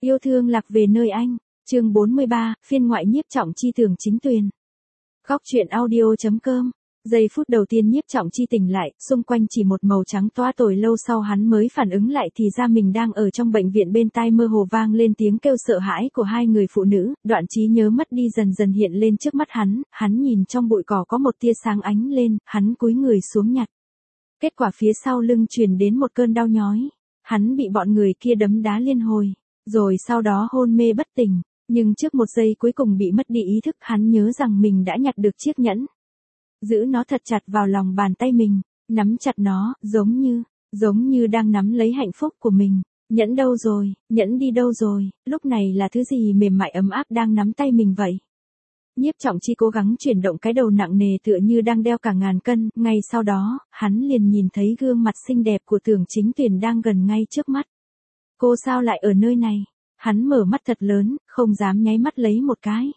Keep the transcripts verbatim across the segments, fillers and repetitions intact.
Yêu thương lạc về nơi anh. Chương bốn mươi ba, phiên ngoại Nhiếp Trọng Chi Tưởng Chính Tuyền. Góc truyện audio chấm com. Giây phút đầu tiên Nhiếp Trọng Chi tỉnh lại, xung quanh chỉ một màu trắng toa, tồi lâu sau hắn mới phản ứng lại thì ra mình đang ở trong bệnh viện, bên tai mơ hồ vang lên tiếng kêu sợ hãi của hai người phụ nữ, đoạn trí nhớ mất đi dần dần hiện lên trước mắt hắn, hắn nhìn trong bụi cỏ có một tia sáng ánh lên, hắn cúi người xuống nhặt. Kết quả phía sau lưng truyền đến một cơn đau nhói, hắn bị bọn người kia đấm đá liên hồi, rồi sau đó hôn mê bất tỉnh. Nhưng trước một giây cuối cùng bị mất đi ý thức, hắn nhớ rằng mình đã nhặt được chiếc nhẫn. Giữ nó thật chặt vào lòng bàn tay mình, nắm chặt nó, giống như, giống như đang nắm lấy hạnh phúc của mình. Nhẫn đâu rồi, nhẫn đi đâu rồi, lúc này là thứ gì mềm mại ấm áp đang nắm tay mình vậy? Nhiếp Trọng Chi cố gắng chuyển động cái đầu nặng nề tựa như đang đeo cả ngàn cân, ngay sau đó, hắn liền nhìn thấy gương mặt xinh đẹp của Tưởng Chính Tuyền đang gần ngay trước mắt. Cô sao lại ở nơi này? Hắn mở mắt thật lớn, không dám nháy mắt lấy một cái.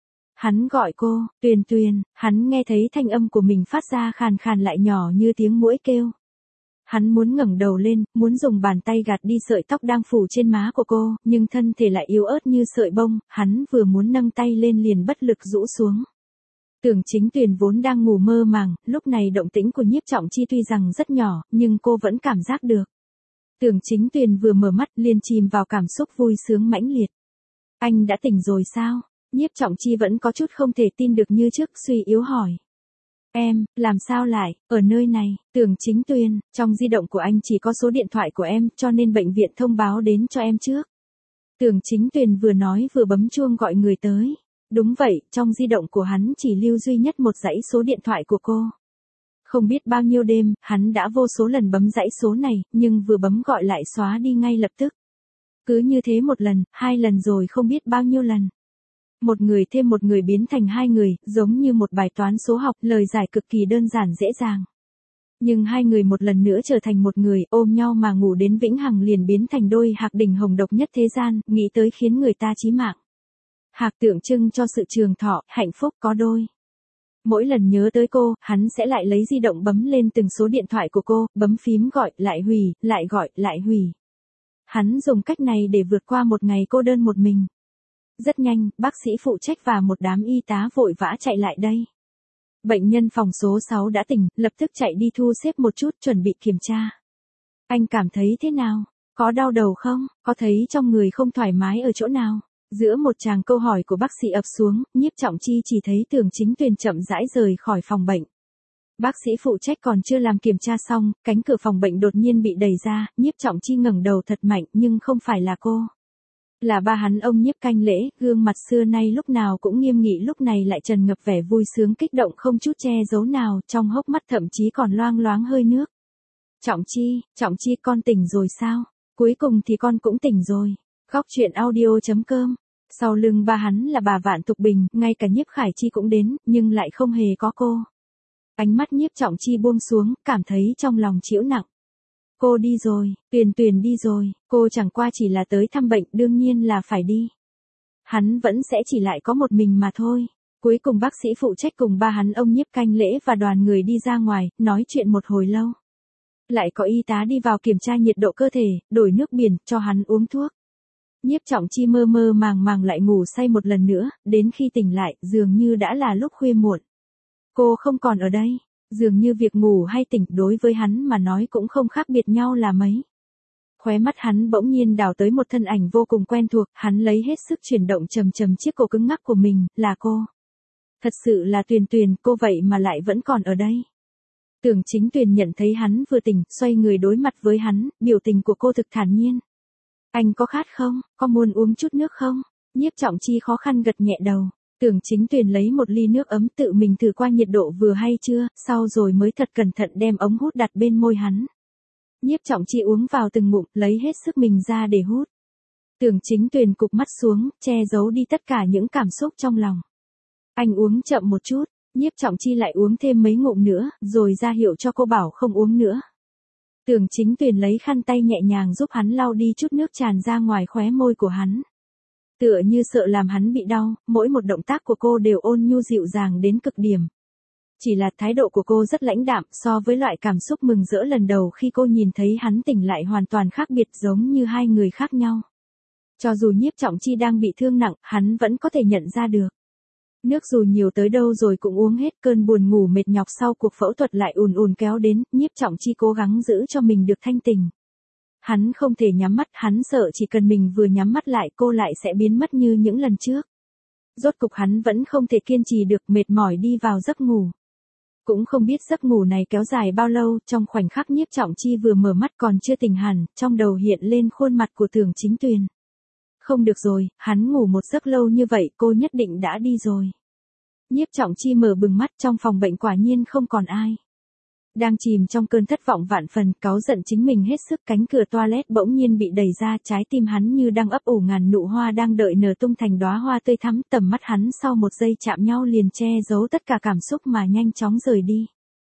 Hắn gọi cô, Tuyền Tuyền, hắn nghe thấy thanh âm của mình phát ra khàn khàn lại nhỏ như tiếng muỗi kêu. Hắn muốn ngẩng đầu lên, muốn dùng bàn tay gạt đi sợi tóc đang phủ trên má của cô, nhưng thân thể lại yếu ớt như sợi bông, hắn vừa muốn nâng tay lên liền bất lực rũ xuống. Tưởng Chính Tuyền vốn đang ngủ mơ màng, lúc này động tĩnh của Nhiếp Trọng Chi tuy rằng rất nhỏ, nhưng cô vẫn cảm giác được. Tưởng Chính Tuyền vừa mở mắt liền chìm vào cảm xúc vui sướng mãnh liệt. Anh đã tỉnh rồi sao? Nhiếp Trọng Chi vẫn có chút không thể tin được như trước, suy yếu hỏi. Em, làm sao lại, ở nơi này? Tưởng Chính Tuyền, trong di động của anh chỉ có số điện thoại của em, cho nên bệnh viện thông báo đến cho em trước. Tưởng Chính Tuyền vừa nói vừa bấm chuông gọi người tới. Đúng vậy, trong di động của hắn chỉ lưu duy nhất một dãy số điện thoại của cô. Không biết bao nhiêu đêm, hắn đã vô số lần bấm dãy số này, nhưng vừa bấm gọi lại xóa đi ngay lập tức. Cứ như thế một lần, hai lần rồi không biết bao nhiêu lần. Một người thêm một người biến thành hai người, giống như một bài toán số học, lời giải cực kỳ đơn giản dễ dàng. Nhưng hai người một lần nữa trở thành một người, ôm nhau mà ngủ đến vĩnh hằng liền biến thành đôi hạc đỉnh hồng độc nhất thế gian, nghĩ tới khiến người ta chí mạng. Hạc tượng trưng cho sự trường thọ, hạnh phúc có đôi. Mỗi lần nhớ tới cô, hắn sẽ lại lấy di động bấm lên từng số điện thoại của cô, bấm phím gọi, lại hủy, lại gọi, lại hủy. Hắn dùng cách này để vượt qua một ngày cô đơn một mình. Rất nhanh, bác sĩ phụ trách và một đám y tá vội vã chạy lại đây. Bệnh nhân phòng số sáu đã tỉnh, lập tức chạy đi thu xếp một chút, chuẩn bị kiểm tra. Anh cảm thấy thế nào? Có đau đầu không? Có thấy trong người không thoải mái ở chỗ nào? Giữa một tràng câu hỏi của bác sĩ ập xuống, Nhiếp Trọng Chi chỉ thấy Tưởng Chính Tuyền chậm rãi rời khỏi phòng bệnh. Bác sĩ phụ trách còn chưa làm kiểm tra xong, cánh cửa phòng bệnh đột nhiên bị đẩy ra, Nhiếp Trọng Chi ngẩng đầu thật mạnh, nhưng không phải là cô. Là ba hắn, ông Nhiếp Canh Lễ, gương mặt xưa nay lúc nào cũng nghiêm nghị lúc này lại tràn ngập vẻ vui sướng kích động không chút che giấu nào, trong hốc mắt thậm chí còn loang loáng hơi nước. Trọng Chi, Trọng Chi con tỉnh rồi sao? Cuối cùng thì con cũng tỉnh rồi. Góc truyện audio chấm com. Sau lưng ba hắn là bà Vạn Tục Bình, ngay cả Nhiếp Khải Chi cũng đến, nhưng lại không hề có cô. Ánh mắt Nhiếp Trọng Chi buông xuống, cảm thấy trong lòng chịu nặng. Cô đi rồi, Tuyền Tuyền đi rồi, cô chẳng qua chỉ là tới thăm bệnh, đương nhiên là phải đi. Hắn vẫn sẽ chỉ lại có một mình mà thôi. Cuối cùng bác sĩ phụ trách cùng ba hắn, ông Nhiếp Canh Lễ và đoàn người đi ra ngoài, nói chuyện một hồi lâu. Lại có y tá đi vào kiểm tra nhiệt độ cơ thể, đổi nước biển, cho hắn uống thuốc. Nhiếp Trọng Chi mơ mơ màng màng lại ngủ say một lần nữa, đến khi tỉnh lại, dường như đã là lúc khuya muộn. Cô không còn ở đây, dường như việc ngủ hay tỉnh đối với hắn mà nói cũng không khác biệt nhau là mấy. Khóe mắt hắn bỗng nhiên đảo tới một thân ảnh vô cùng quen thuộc, hắn lấy hết sức chuyển động chầm chầm chiếc cổ cứng ngắc của mình, là cô. Thật sự là Tuyền Tuyền, cô vậy mà lại vẫn còn ở đây. Tưởng Chính Tuyền nhận thấy hắn vừa tỉnh, xoay người đối mặt với hắn, biểu tình của cô thực thản nhiên. Anh có khát không? Có muốn uống chút nước không? Nhiếp Trọng Chi khó khăn gật nhẹ đầu. Tưởng Chính Tuyền lấy một ly nước ấm tự mình thử qua nhiệt độ vừa hay chưa, sau rồi mới thật cẩn thận đem ống hút đặt bên môi hắn. Nhiếp Trọng Chi uống vào từng ngụm, lấy hết sức mình ra để hút. Tưởng Chính Tuyền cụp mắt xuống, che giấu đi tất cả những cảm xúc trong lòng. Anh uống chậm một chút, Nhiếp Trọng Chi lại uống thêm mấy ngụm nữa, rồi ra hiệu cho cô bảo không uống nữa. Tưởng Chính Tuyền lấy khăn tay nhẹ nhàng giúp hắn lau đi chút nước tràn ra ngoài khóe môi của hắn. Tựa như sợ làm hắn bị đau, mỗi một động tác của cô đều ôn nhu dịu dàng đến cực điểm. Chỉ là thái độ của cô rất lãnh đạm, so với loại cảm xúc mừng rỡ lần đầu khi cô nhìn thấy hắn tỉnh lại hoàn toàn khác biệt, giống như hai người khác nhau. Cho dù Nhiếp Trọng Chi đang bị thương nặng, hắn vẫn có thể nhận ra được. Nước dù nhiều tới đâu rồi cũng uống hết, cơn buồn ngủ mệt nhọc sau cuộc phẫu thuật lại ùn ùn kéo đến, Nhiếp Trọng Chi cố gắng giữ cho mình được thanh tỉnh. Hắn không thể nhắm mắt, hắn sợ chỉ cần mình vừa nhắm mắt lại cô lại sẽ biến mất như những lần trước. Rốt cục hắn vẫn không thể kiên trì được, mệt mỏi đi vào giấc ngủ. Cũng không biết giấc ngủ này kéo dài bao lâu, trong khoảnh khắc Nhiếp Trọng Chi vừa mở mắt còn chưa tỉnh hẳn, trong đầu hiện lên khuôn mặt của Tưởng Chính Tuyền. Không được rồi, hắn ngủ một giấc lâu như vậy cô nhất định đã đi rồi. Nhiếp Trọng Chi mở bừng mắt, trong phòng bệnh quả nhiên không còn ai. Đang chìm trong cơn thất vọng vạn phần, cáu giận chính mình hết sức, cánh cửa toilet bỗng nhiên bị đẩy ra, trái tim hắn như đang ấp ủ ngàn nụ hoa đang đợi nở tung thành đóa hoa tươi thắm, tầm mắt hắn sau một giây chạm nhau liền che giấu tất cả cảm xúc mà nhanh chóng rời đi.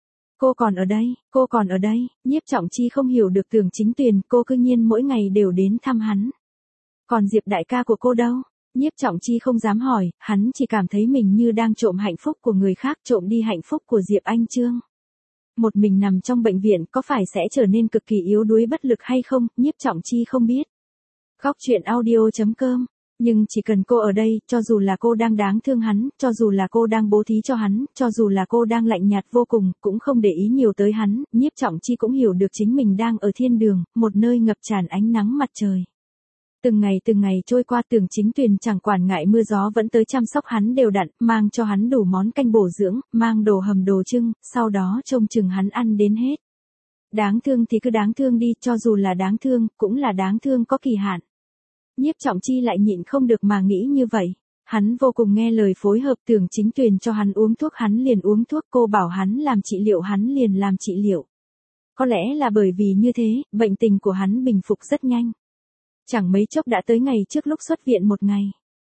Cô còn ở đây, cô còn ở đây, Nhiếp Trọng Chi không hiểu được Tưởng Chính Tuyền, cô cư nhiên mỗi ngày đều đến thăm hắn. Còn Diệp đại ca của cô đâu? Nhiếp Trọng Chi không dám hỏi, hắn chỉ cảm thấy mình như đang trộm hạnh phúc của người khác, trộm đi hạnh phúc của Diệp Anh Chương. Một mình nằm trong bệnh viện có phải sẽ trở nên cực kỳ yếu đuối bất lực hay không, Nhiếp Trọng Chi không biết. Góc truyện audio chấm com. Nhưng chỉ cần cô ở đây, cho dù là cô đang đáng thương hắn, cho dù là cô đang bố thí cho hắn, cho dù là cô đang lạnh nhạt vô cùng, cũng không để ý nhiều tới hắn, Nhiếp Trọng Chi cũng hiểu được chính mình đang ở thiên đường, một nơi ngập tràn ánh nắng mặt trời. Từng ngày từng ngày trôi qua, Tưởng Chính Tuyền chẳng quản ngại mưa gió vẫn tới chăm sóc hắn đều đặn, mang cho hắn đủ món canh bổ dưỡng, mang đồ hầm đồ trưng, sau đó trông chừng hắn ăn đến hết. Đáng thương thì cứ đáng thương đi, cho dù là đáng thương, cũng là đáng thương có kỳ hạn. Nhiếp Trọng Chi lại nhịn không được mà nghĩ như vậy. Hắn vô cùng nghe lời phối hợp, Tưởng Chính Tuyền cho hắn uống thuốc hắn liền uống thuốc, cô bảo hắn làm trị liệu hắn liền làm trị liệu. Có lẽ là bởi vì như thế, bệnh tình của hắn bình phục rất nhanh. Chẳng mấy chốc đã tới ngày trước lúc xuất viện một ngày.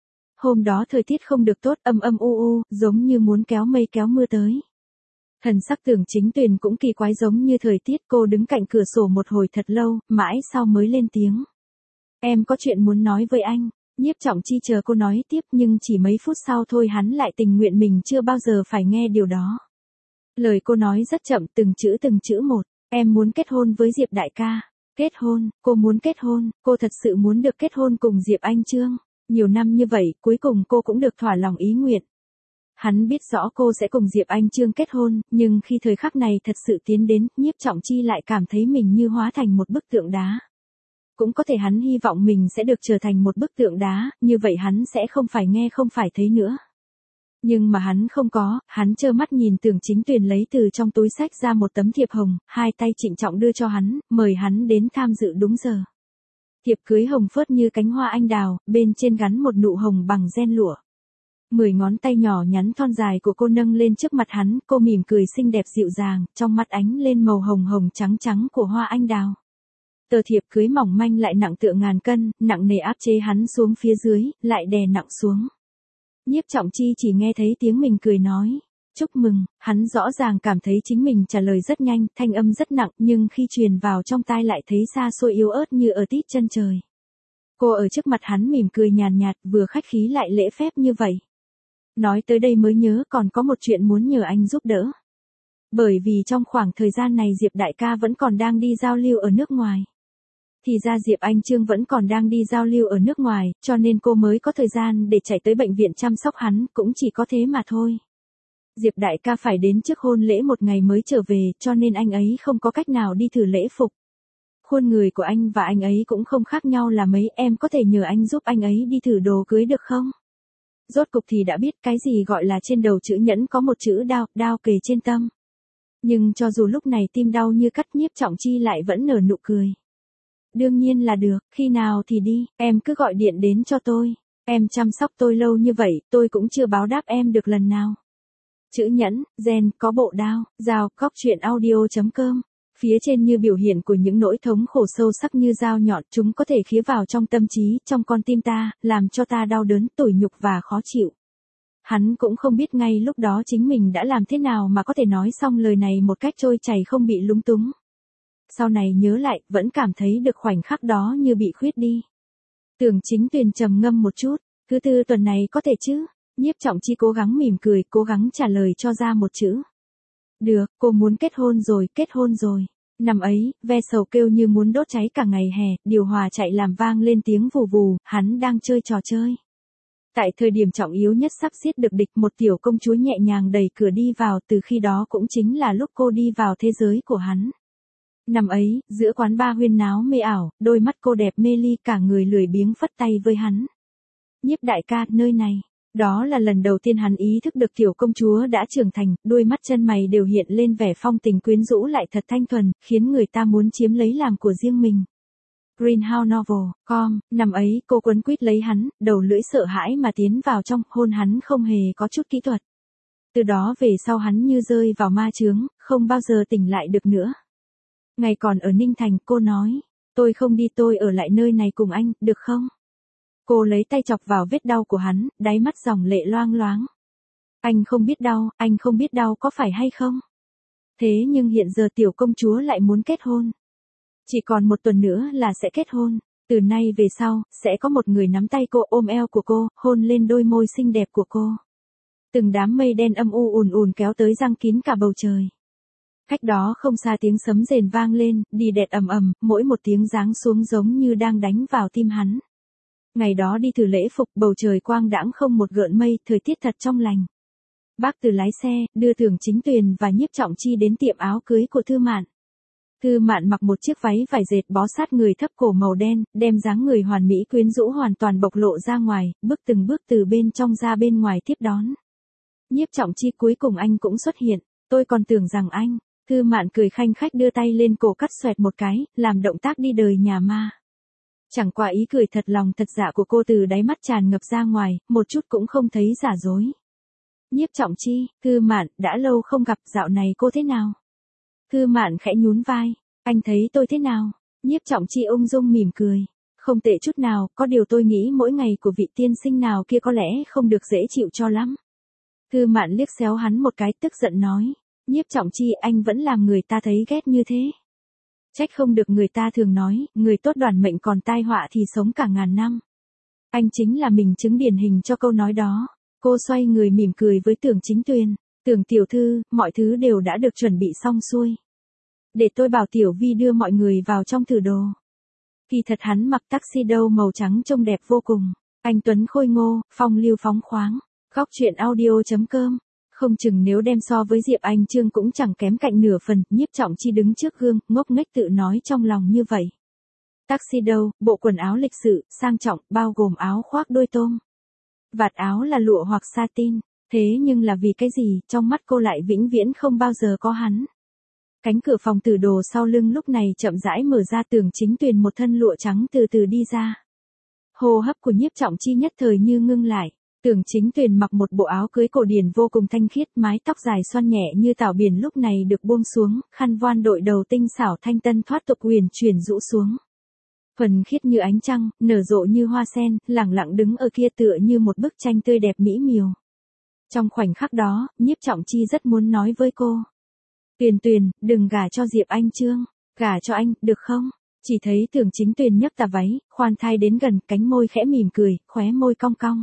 Hôm đó thời tiết không được tốt, âm âm u u, giống như muốn kéo mây kéo mưa tới. Thần sắc Tưởng Chính Tuyền cũng kỳ quái giống như thời tiết, cô đứng cạnh cửa sổ một hồi thật lâu, mãi sau mới lên tiếng. Em có chuyện muốn nói với anh. Nhiếp Trọng Chi chờ cô nói tiếp nhưng chỉ mấy phút sau thôi hắn lại tình nguyện mình chưa bao giờ phải nghe điều đó. Lời cô nói rất chậm, từng chữ từng chữ một. Em muốn kết hôn với Diệp đại ca. Kết hôn, cô muốn kết hôn, cô thật sự muốn được kết hôn cùng Diệp Anh Chương. Nhiều năm như vậy, cuối cùng cô cũng được thỏa lòng ý nguyện. Hắn biết rõ cô sẽ cùng Diệp Anh Chương kết hôn, nhưng khi thời khắc này thật sự tiến đến, Nhiếp Trọng Chi lại cảm thấy mình như hóa thành một bức tượng đá. Cũng có thể hắn hy vọng mình sẽ được trở thành một bức tượng đá, như vậy hắn sẽ không phải nghe không phải thấy nữa. Nhưng mà hắn không có, hắn trơ mắt nhìn Tưởng Chính Tuyền lấy từ trong túi xách ra một tấm thiệp hồng, hai tay trịnh trọng đưa cho hắn, mời hắn đến tham dự đúng giờ. Thiệp cưới hồng phớt như cánh hoa anh đào, bên trên gắn một nụ hồng bằng ren lụa. Mười ngón tay nhỏ nhắn thon dài của cô nâng lên trước mặt hắn, cô mỉm cười xinh đẹp dịu dàng, trong mắt ánh lên màu hồng hồng trắng trắng của hoa anh đào. Tờ thiệp cưới mỏng manh lại nặng tựa ngàn cân, nặng nề áp chế hắn xuống phía dưới, lại đè nặng xuống. Nhiếp Trọng Chi chỉ nghe thấy tiếng mình cười nói, chúc mừng, hắn rõ ràng cảm thấy chính mình trả lời rất nhanh, thanh âm rất nặng, nhưng khi truyền vào trong tai lại thấy xa xôi yếu ớt như ở tít chân trời. Cô ở trước mặt hắn mỉm cười nhàn nhạt, vừa khách khí lại lễ phép như vậy. Nói tới đây mới nhớ còn có một chuyện muốn nhờ anh giúp đỡ. Bởi vì trong khoảng thời gian này Diệp đại ca vẫn còn đang đi giao lưu ở nước ngoài. Thì ra Diệp Anh Chương vẫn còn đang đi giao lưu ở nước ngoài, cho nên cô mới có thời gian để chạy tới bệnh viện chăm sóc hắn, cũng chỉ có thế mà thôi. Diệp đại ca phải đến trước hôn lễ một ngày mới trở về, cho nên anh ấy không có cách nào đi thử lễ phục. Khuôn người của anh và anh ấy cũng không khác nhau là mấy, em có thể nhờ anh giúp anh ấy đi thử đồ cưới được không? Rốt cục thì đã biết cái gì gọi là trên đầu chữ nhẫn có một chữ đao, đao kề trên tâm. Nhưng cho dù lúc này tim đau như cắt, Nhiếp Trọng Chi lại vẫn nở nụ cười. Đương nhiên là được, khi nào thì đi, em cứ gọi điện đến cho tôi. Em chăm sóc tôi lâu như vậy, tôi cũng chưa báo đáp em được lần nào. Chữ nhẫn, gen, có bộ đao, dao, góc truyện audio chấm com. Phía trên như biểu hiện của những nỗi thống khổ sâu sắc như dao nhọn, chúng có thể khía vào trong tâm trí, trong con tim ta, làm cho ta đau đớn, tủi nhục và khó chịu. Hắn cũng không biết ngay lúc đó chính mình đã làm thế nào mà có thể nói xong lời này một cách trôi chảy không bị lúng túng. Sau này nhớ lại, vẫn cảm thấy được khoảnh khắc đó như bị khuyết đi. Tưởng Chính Tuyền trầm ngâm một chút, thứ tư tuần này có thể chứ? Nhiếp Trọng Chi cố gắng mỉm cười, cố gắng trả lời cho ra một chữ. Được, cô muốn kết hôn rồi, kết hôn rồi. Năm ấy, ve sầu kêu như muốn đốt cháy cả ngày hè, điều hòa chạy làm vang lên tiếng vù vù, hắn đang chơi trò chơi. Tại thời điểm trọng yếu nhất sắp giết được địch, một tiểu công chúa nhẹ nhàng đẩy cửa đi vào, từ khi đó cũng chính là lúc cô đi vào thế giới của hắn. Năm ấy, giữa quán bar huyên náo mê ảo, đôi mắt cô đẹp mê ly, cả người lười biếng phất tay với hắn. Nhiếp đại ca, nơi này. Đó là lần đầu tiên hắn ý thức được tiểu công chúa đã trưởng thành, đôi mắt chân mày đều hiện lên vẻ phong tình quyến rũ lại thật thanh thuần, khiến người ta muốn chiếm lấy làm của riêng mình. Greenhouse Novel, com, năm ấy cô quấn quýt lấy hắn, đầu lưỡi sợ hãi mà tiến vào trong, hôn hắn không hề có chút kỹ thuật. Từ đó về sau hắn như rơi vào ma chướng, không bao giờ tỉnh lại được nữa. Ngày còn ở Ninh Thành, cô nói, tôi không đi, tôi ở lại nơi này cùng anh, được không? Cô lấy tay chọc vào vết đau của hắn, đáy mắt dòng lệ loang loáng. Anh không biết đau, anh không biết đau có phải hay không? Thế nhưng hiện giờ tiểu công chúa lại muốn kết hôn. Chỉ còn một tuần nữa là sẽ kết hôn. Từ nay về sau, sẽ có một người nắm tay cô, ôm eo của cô, hôn lên đôi môi xinh đẹp của cô. Từng đám mây đen âm u ùn ùn kéo tới giăng kín cả bầu trời. Cách đó không xa tiếng sấm rền vang lên, đi đẹt ầm ầm, mỗi một tiếng giáng xuống giống như đang đánh vào tim hắn. Ngày đó đi thử lễ phục, bầu trời quang đãng không một gợn mây, thời tiết thật trong lành. Bác Từ lái xe, đưa Tưởng Chính Tuyền và Nhiếp Trọng Chi đến tiệm áo cưới của Thư Mạn. Thư Mạn mặc một chiếc váy vải dệt bó sát người thấp cổ màu đen, đem dáng người hoàn mỹ quyến rũ hoàn toàn bộc lộ ra ngoài, bước từng bước từ bên trong ra bên ngoài tiếp đón. Nhiếp Trọng Chi, cuối cùng anh cũng xuất hiện, tôi còn tưởng rằng anh. Thư Mạn cười khanh khách đưa tay lên cổ cắt xoẹt một cái, làm động tác đi đời nhà ma. Chẳng qua ý cười thật lòng thật dạ của cô từ đáy mắt tràn ngập ra ngoài, một chút cũng không thấy giả dối. Nhiếp Trọng Chi, Thư Mạn, đã lâu không gặp, dạo này cô thế nào? Thư Mạn khẽ nhún vai, anh thấy tôi thế nào? Nhiếp Trọng Chi ung dung mỉm cười, không tệ chút nào, có điều tôi nghĩ mỗi ngày của vị tiên sinh nào kia có lẽ không được dễ chịu cho lắm. Thư Mạn liếc xéo hắn một cái, tức giận nói, Nhiếp Trọng Chi, anh vẫn làm người ta thấy ghét như thế. Trách không được người ta thường nói, người tốt đoản mệnh còn tai họa thì sống cả ngàn năm. Anh chính là mình chứng điển hình cho câu nói đó. Cô xoay người mỉm cười với Tưởng Chính Tuyền. Tưởng tiểu thư, mọi thứ đều đã được chuẩn bị xong xuôi. Để tôi bảo Tiểu Vi đưa mọi người vào trong thử đồ. Kỳ thật hắn mặc tuxedo màu trắng trông đẹp vô cùng. Anh tuấn khôi ngô, phong lưu phóng khoáng. Góc truyện audio chấm com. Không chừng nếu đem so với Diệp Anh Trương cũng chẳng kém cạnh nửa phần. Nhiếp Trọng Chi đứng trước gương, ngốc nghếch tự nói trong lòng như vậy. Tuxedo, bộ quần áo lịch sự, sang trọng, bao gồm áo khoác đôi tôm. Vạt áo là lụa hoặc satin. Thế nhưng là vì cái gì, trong mắt cô lại vĩnh viễn không bao giờ có hắn. Cánh cửa phòng tử đồ sau lưng lúc này chậm rãi mở ra, Tưởng Chính Tuyền một thân lụa trắng từ từ đi ra. Hô hấp của Nhiếp Trọng Chi nhất thời như ngưng lại. Tưởng Chính Tuyền mặc một bộ áo cưới cổ điển vô cùng thanh khiết, mái tóc dài xoăn nhẹ như tảo biển lúc này được buông xuống, khăn voan đội đầu tinh xảo thanh tân thoát tục huyền chuyển rũ xuống. Thuần khiết như ánh trăng, nở rộ như hoa sen, lẳng lặng đứng ở kia tựa như một bức tranh tươi đẹp mỹ miều. Trong khoảnh khắc đó, Nhiếp Trọng Chi rất muốn nói với cô. Tuyền Tuyền, đừng gả cho Diệp Anh Trương, gả cho anh, được không? Chỉ thấy Tưởng Chính Tuyền nhấc tà váy, khoan thai đến gần, cánh môi khẽ mỉm cười, khóe môi cong cong.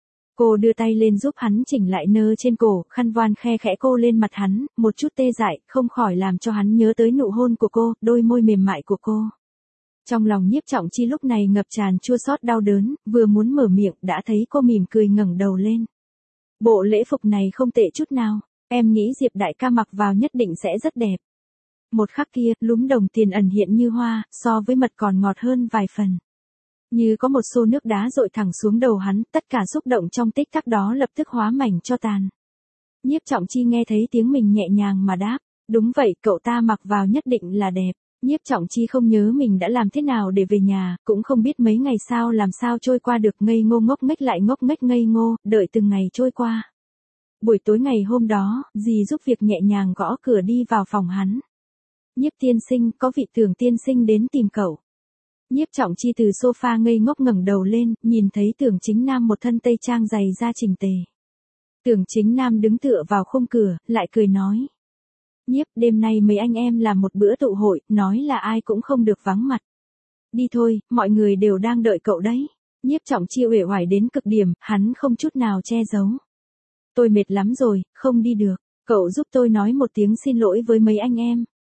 Cô đưa tay lên giúp hắn chỉnh lại nơ trên cổ, khăn voan khe khẽ cô lên mặt hắn, một chút tê dại, không khỏi làm cho hắn nhớ tới nụ hôn của cô, đôi môi mềm mại của cô. Trong lòng Nhiếp Trọng Chi lúc này ngập tràn chua xót đau đớn, vừa muốn mở miệng, đã thấy cô mỉm cười ngẩng đầu lên. Bộ lễ phục này không tệ chút nào, em nghĩ Diệp đại ca mặc vào nhất định sẽ rất đẹp. Một khắc kia, lúm đồng tiền ẩn hiện như hoa, so với mật còn ngọt hơn vài phần. Như có một xô nước đá dội thẳng xuống đầu hắn, tất cả xúc động trong tích tắc đó lập tức hóa mảnh cho tàn. Nhiếp Trọng Chi nghe thấy tiếng mình nhẹ nhàng mà đáp, đúng vậy, cậu ta mặc vào nhất định là đẹp. Nhiếp Trọng Chi không nhớ mình đã làm thế nào để về nhà, cũng không biết mấy ngày sau làm sao trôi qua được, ngây ngô ngốc nghếch lại ngốc nghếch ngây ngô, đợi từng ngày trôi qua. Buổi tối ngày hôm đó, dì giúp việc nhẹ nhàng gõ cửa đi vào phòng hắn. Nhiếp tiên sinh, có vị Tưởng tiên sinh đến tìm cậu. Nhiếp Trọng Chi từ sofa ngây ngốc ngẩng đầu lên, nhìn thấy Tưởng Chính Nam một thân tây trang dày da chỉnh tề. Tưởng Chính Nam đứng tựa vào khung cửa, lại cười nói. Nhiếp, đêm nay mấy anh em làm một bữa tụ hội, nói là ai cũng không được vắng mặt. Đi thôi, mọi người đều đang đợi cậu đấy. Nhiếp Trọng Chi uể oải đến cực điểm, hắn không chút nào che giấu. Tôi mệt lắm rồi, không đi được, cậu giúp tôi nói một tiếng xin lỗi với mấy anh em.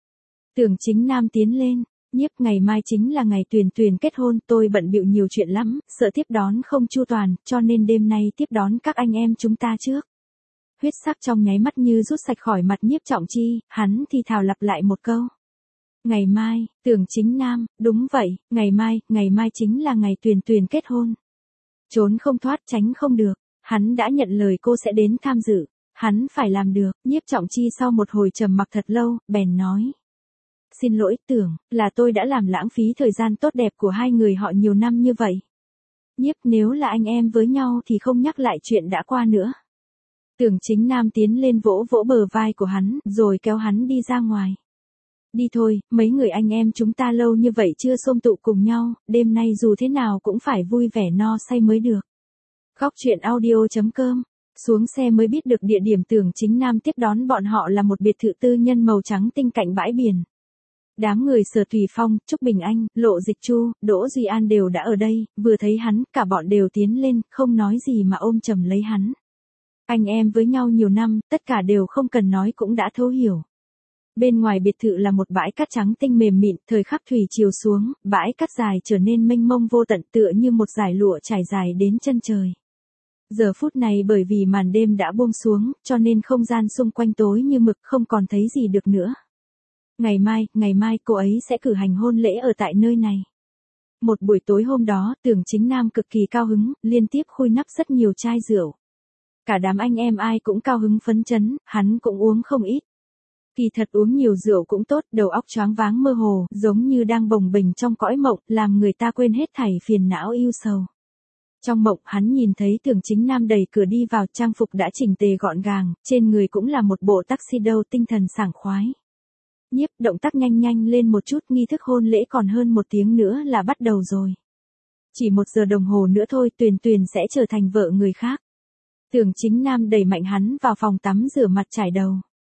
Tưởng Chính Nam tiến lên, nhiếp ngày mai chính là ngày Tuyền Tuyền kết hôn, tôi bận bịu nhiều chuyện lắm, sợ tiếp đón không chu toàn, cho nên đêm nay tiếp đón các anh em chúng ta trước. Huyết sắc trong nháy mắt như rút sạch khỏi mặt nhiếp trọng chi, hắn thì thào lặp lại một câu. Ngày mai, Tưởng Chính Nam, đúng vậy, ngày mai, ngày mai chính là ngày Tuyền Tuyền kết hôn. Trốn không thoát tránh không được, hắn đã nhận lời cô sẽ đến tham dự, hắn phải làm được, nhiếp trọng chi sau một hồi trầm mặc thật lâu, bèn nói. Xin lỗi Tưởng, là tôi đã làm lãng phí thời gian tốt đẹp của hai người họ nhiều năm như vậy. Nhiếp nếu là anh em với nhau thì không nhắc lại chuyện đã qua nữa. Tưởng Chính Nam tiến lên vỗ vỗ bờ vai của hắn, rồi kéo hắn đi ra ngoài. Đi thôi, mấy người anh em chúng ta lâu như vậy chưa xôm tụ cùng nhau, đêm nay dù thế nào cũng phải vui vẻ no say mới được. Góc truyện audio chấm com. Xuống xe mới biết được địa điểm Tưởng Chính Nam tiếp đón bọn họ là một biệt thự tư nhân màu trắng tinh cạnh bãi biển. Đám người Sở Thủy Phong, Trúc Bình Anh, Lộ Dịch Chu, Đỗ Duy An đều đã ở đây, vừa thấy hắn, cả bọn đều tiến lên, không nói gì mà ôm chầm lấy hắn. Anh em với nhau nhiều năm, tất cả đều không cần nói cũng đã thấu hiểu. Bên ngoài biệt thự là một bãi cát trắng tinh mềm mịn, thời khắc thủy chiều xuống, bãi cát dài trở nên mênh mông vô tận tựa như một dải lụa trải dài đến chân trời. Giờ phút này bởi vì màn đêm đã buông xuống, cho nên không gian xung quanh tối như mực, không còn thấy gì được nữa. Ngày mai, ngày mai cô ấy sẽ cử hành hôn lễ ở tại nơi này. Một buổi tối hôm đó, Tưởng Chính Nam cực kỳ cao hứng, liên tiếp khui nắp rất nhiều chai rượu. Cả đám anh em ai cũng cao hứng phấn chấn, hắn cũng uống không ít. Kỳ thật uống nhiều rượu cũng tốt, đầu óc choáng váng mơ hồ, giống như đang bồng bềnh trong cõi mộng, làm người ta quên hết thảy phiền não ưu sầu. Trong mộng, hắn nhìn thấy Tưởng Chính Nam đẩy cửa đi vào, trang phục đã chỉnh tề gọn gàng, trên người cũng là một bộ tuxedo tinh thần sảng khoái. Nhiếp, động tác nhanh nhanh lên một chút, nghi thức hôn lễ còn hơn một tiếng nữa là bắt đầu rồi. Chỉ một giờ đồng hồ nữa thôi, Tuyền Tuyền sẽ trở thành vợ người khác. Tưởng Chính Nam đẩy mạnh hắn vào phòng tắm rửa mặt trải đầu.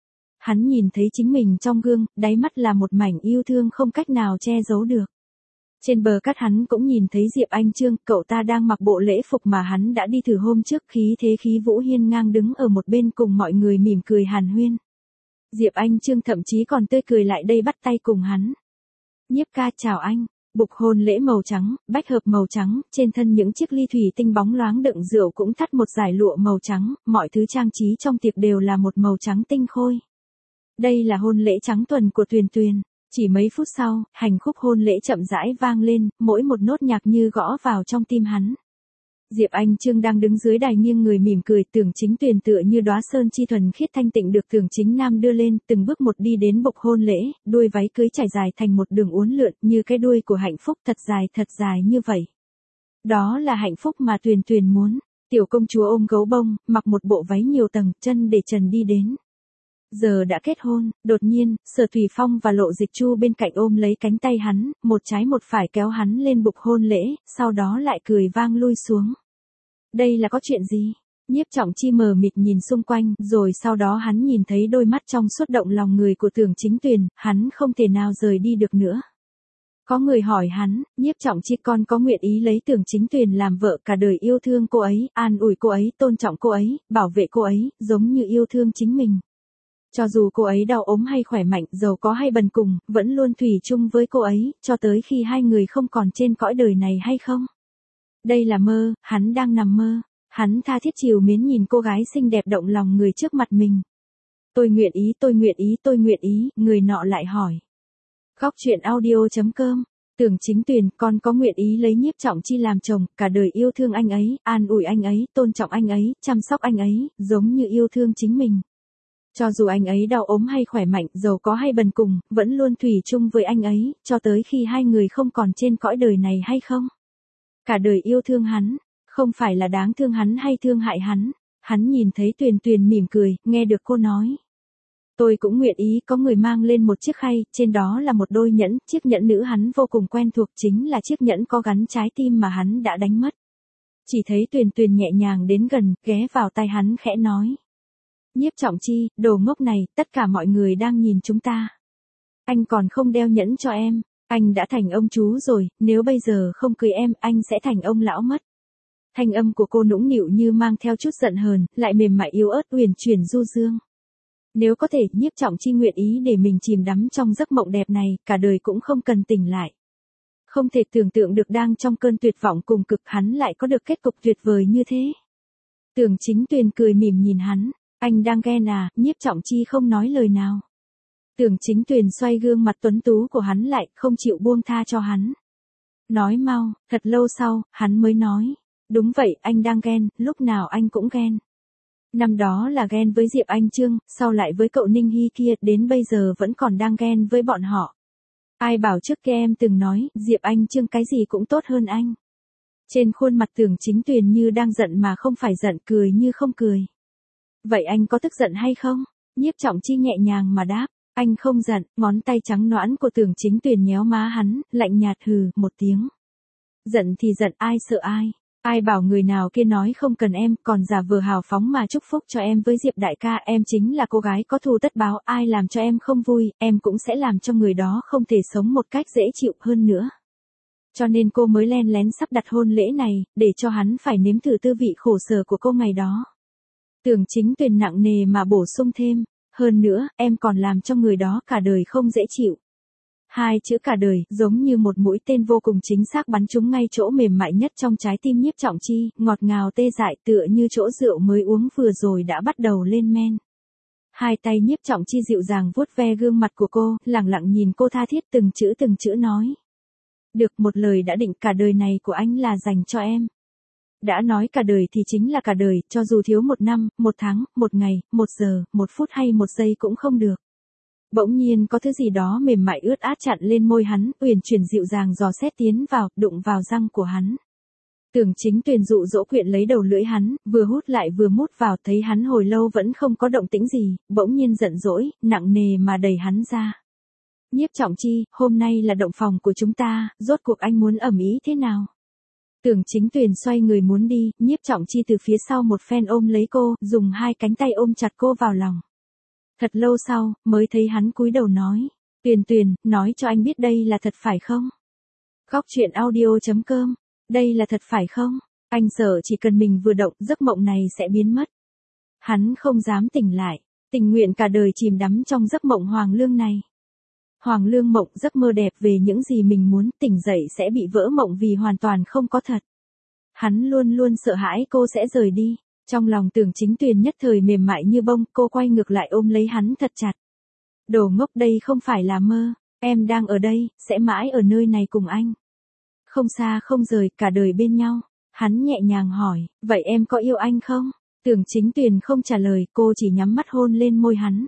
Hắn nhìn thấy chính mình trong gương, đáy mắt là một mảnh yêu thương không cách nào che giấu được. Trên bờ cát hắn cũng nhìn thấy Diệp Anh Trương, cậu ta đang mặc bộ lễ phục mà hắn đã đi thử hôm trước, khí thế khí vũ hiên ngang đứng ở một bên cùng mọi người mỉm cười hàn huyên. Diệp Anh Trương thậm chí còn tươi cười lại đây bắt tay cùng hắn. Nhiếp ca chào anh, bục hôn lễ màu trắng, bách hợp màu trắng, trên thân những chiếc ly thủy tinh bóng loáng đựng rượu cũng thắt một dải lụa màu trắng, mọi thứ trang trí trong tiệc đều là một màu trắng tinh khôi. Đây là hôn lễ trắng tuần của Tuyền Tuyền. Chỉ mấy phút sau, hành khúc hôn lễ chậm rãi vang lên, mỗi một nốt nhạc như gõ vào trong tim hắn. Diệp Anh Trương đang đứng dưới đài nghiêng người mỉm cười, Tưởng Chính Tuyền tựa như đóa sơn chi thuần khiết thanh tịnh được Tưởng Chính Nam đưa lên, từng bước một đi đến bục hôn lễ, đuôi váy cưới trải dài thành một đường uốn lượn, như cái đuôi của hạnh phúc, thật dài thật dài như vậy. Đó là hạnh phúc mà Tuyền Tuyền muốn. Tiểu công chúa ôm gấu bông, mặc một bộ váy nhiều tầng, chân để trần đi đến. Giờ đã kết hôn, đột nhiên, Sở Thủy Phong và Lộ Dịch Chu bên cạnh ôm lấy cánh tay hắn, một trái một phải kéo hắn lên bục hôn lễ, sau đó lại cười vang lui xuống. Đây là có chuyện gì? Nhiếp Trọng Chi mờ mịt nhìn xung quanh, rồi sau đó hắn nhìn thấy đôi mắt trong suốt động lòng người của Tưởng Chính Tuyền, hắn không thể nào rời đi được nữa. Có người hỏi hắn, Nhiếp Trọng Chi con có nguyện ý lấy Tưởng Chính Tuyền làm vợ, cả đời yêu thương cô ấy, an ủi cô ấy, tôn trọng cô ấy, bảo vệ cô ấy, giống như yêu thương chính mình. Cho dù cô ấy đau ốm hay khỏe mạnh, giàu có hay bần cùng, vẫn luôn thủy chung với cô ấy, cho tới khi hai người không còn trên cõi đời này hay không? Đây là mơ, hắn đang nằm mơ. Hắn tha thiết trìu mến nhìn cô gái xinh đẹp động lòng người trước mặt mình. Tôi nguyện ý, tôi nguyện ý, tôi nguyện ý, người nọ lại hỏi. Góc truyện audio chấm com. Tưởng Chính Tuyền, con có nguyện ý lấy Nhiếp Trọng Chi làm chồng, cả đời yêu thương anh ấy, an ủi anh ấy, tôn trọng anh ấy, chăm sóc anh ấy, giống như yêu thương chính mình. Cho dù anh ấy đau ốm hay khỏe mạnh, giàu có hay bần cùng, vẫn luôn thủy chung với anh ấy, cho tới khi hai người không còn trên cõi đời này hay không? Cả đời yêu thương hắn, không phải là đáng thương hắn hay thương hại hắn. Hắn nhìn thấy Tuyền Tuyền mỉm cười, nghe được cô nói. Tôi cũng nguyện ý. Có người mang lên một chiếc khay, trên đó là một đôi nhẫn, chiếc nhẫn nữ hắn vô cùng quen thuộc, chính là chiếc nhẫn có gắn trái tim mà hắn đã đánh mất. Chỉ thấy Tuyền Tuyền nhẹ nhàng đến gần, ghé vào tai hắn khẽ nói. Nhiếp Trọng Chi, đồ ngốc này, tất cả mọi người đang nhìn chúng ta. Anh còn không đeo nhẫn cho em, anh đã thành ông chú rồi, nếu bây giờ không cưới em, anh sẽ thành ông lão mất. Thanh âm của cô nũng nịu như mang theo chút giận hờn, lại mềm mại yếu ớt uyển chuyển du dương. Nếu có thể, Nhiếp Trọng Chi nguyện ý để mình chìm đắm trong giấc mộng đẹp này, cả đời cũng không cần tỉnh lại. Không thể tưởng tượng được đang trong cơn tuyệt vọng cùng cực hắn lại có được kết cục tuyệt vời như thế. Tưởng Chính Tuyền cười mỉm nhìn hắn, anh đang ghen à, Nhiếp Trọng Chi không nói lời nào. Tưởng Chính Tuyền xoay gương mặt tuấn tú của hắn lại, không chịu buông tha cho hắn. Nói mau, thật lâu sau, hắn mới nói. Đúng vậy, anh đang ghen, lúc nào anh cũng ghen. Năm đó là ghen với Diệp Anh Trương, sau lại với cậu Ninh Hy kia, đến bây giờ vẫn còn đang ghen với bọn họ. Ai bảo trước kia em từng nói, Diệp Anh Trương cái gì cũng tốt hơn anh. Trên khuôn mặt Tưởng Chính Tuyền như đang giận mà không phải giận, cười như không cười. Vậy anh có tức giận hay không? Nhiếp Trọng Chi nhẹ nhàng mà đáp. Anh không giận, ngón tay trắng nõn của Tưởng Chính Tuyền nhéo má hắn, lạnh nhạt hừ, một tiếng. Giận thì giận, ai sợ ai? Ai bảo người nào kia nói không cần em, còn giả vờ hào phóng mà chúc phúc cho em với Diệp đại ca, em chính là cô gái có thù tất báo, ai làm cho em không vui, em cũng sẽ làm cho người đó không thể sống một cách dễ chịu hơn nữa. Cho nên cô mới len lén sắp đặt hôn lễ này, để cho hắn phải nếm thử tư vị khổ sở của cô ngày đó. Tưởng Chính Tuyền nặng nề mà bổ sung thêm, hơn nữa, em còn làm cho người đó cả đời không dễ chịu. Hai chữ cả đời, giống như một mũi tên vô cùng chính xác bắn trúng ngay chỗ mềm mại nhất trong trái tim Nhiếp Trọng Chi, ngọt ngào tê dại tựa như chỗ rượu mới uống vừa rồi đã bắt đầu lên men. Hai tay Nhiếp Trọng Chi dịu dàng vuốt ve gương mặt của cô, lặng lặng nhìn cô tha thiết từng chữ từng chữ nói. Được, một lời đã định, cả đời này của anh là dành cho em. Đã nói cả đời thì chính là cả đời, cho dù thiếu một năm, một tháng, một ngày, một giờ, một phút hay một giây cũng không được. Bỗng nhiên có thứ gì đó mềm mại ướt át chặn lên môi hắn, uyển chuyển dịu dàng dò xét tiến vào, đụng vào răng của hắn. Tưởng Chính Tuyền dụ dỗ quyện lấy đầu lưỡi hắn, vừa hút lại vừa mút vào, thấy hắn hồi lâu vẫn không có động tĩnh gì, bỗng nhiên giận dỗi, nặng nề mà đẩy hắn ra. Nhiếp Trọng Chi, hôm nay là động phòng của chúng ta, rốt cuộc anh muốn ầm ĩ thế nào? Tưởng Chính Tuyền xoay người muốn đi, Nhiếp Trọng Chi từ phía sau một phen ôm lấy cô, dùng hai cánh tay ôm chặt cô vào lòng. Thật lâu sau, mới thấy hắn cúi đầu nói. Tuyền Tuyền, nói cho anh biết đây là thật phải không? Góc truyện audio chấm com. Đây là thật phải không? Anh sợ chỉ cần mình vừa động, giấc mộng này sẽ biến mất. Hắn không dám tỉnh lại, tình nguyện cả đời chìm đắm trong giấc mộng hoàng lương này. Hoàng lương mộng, giấc mơ đẹp về những gì mình muốn, tỉnh dậy sẽ bị vỡ mộng vì hoàn toàn không có thật. Hắn luôn luôn sợ hãi cô sẽ rời đi. Trong lòng Tưởng Chính Tuyền nhất thời mềm mại như bông, cô quay ngược lại ôm lấy hắn thật chặt. Đồ ngốc, đây không phải là mơ, em đang ở đây, sẽ mãi ở nơi này cùng anh. Không xa không rời, cả đời bên nhau. Hắn nhẹ nhàng hỏi, vậy em có yêu anh không? Tưởng Chính Tuyền không trả lời, cô chỉ nhắm mắt hôn lên môi hắn.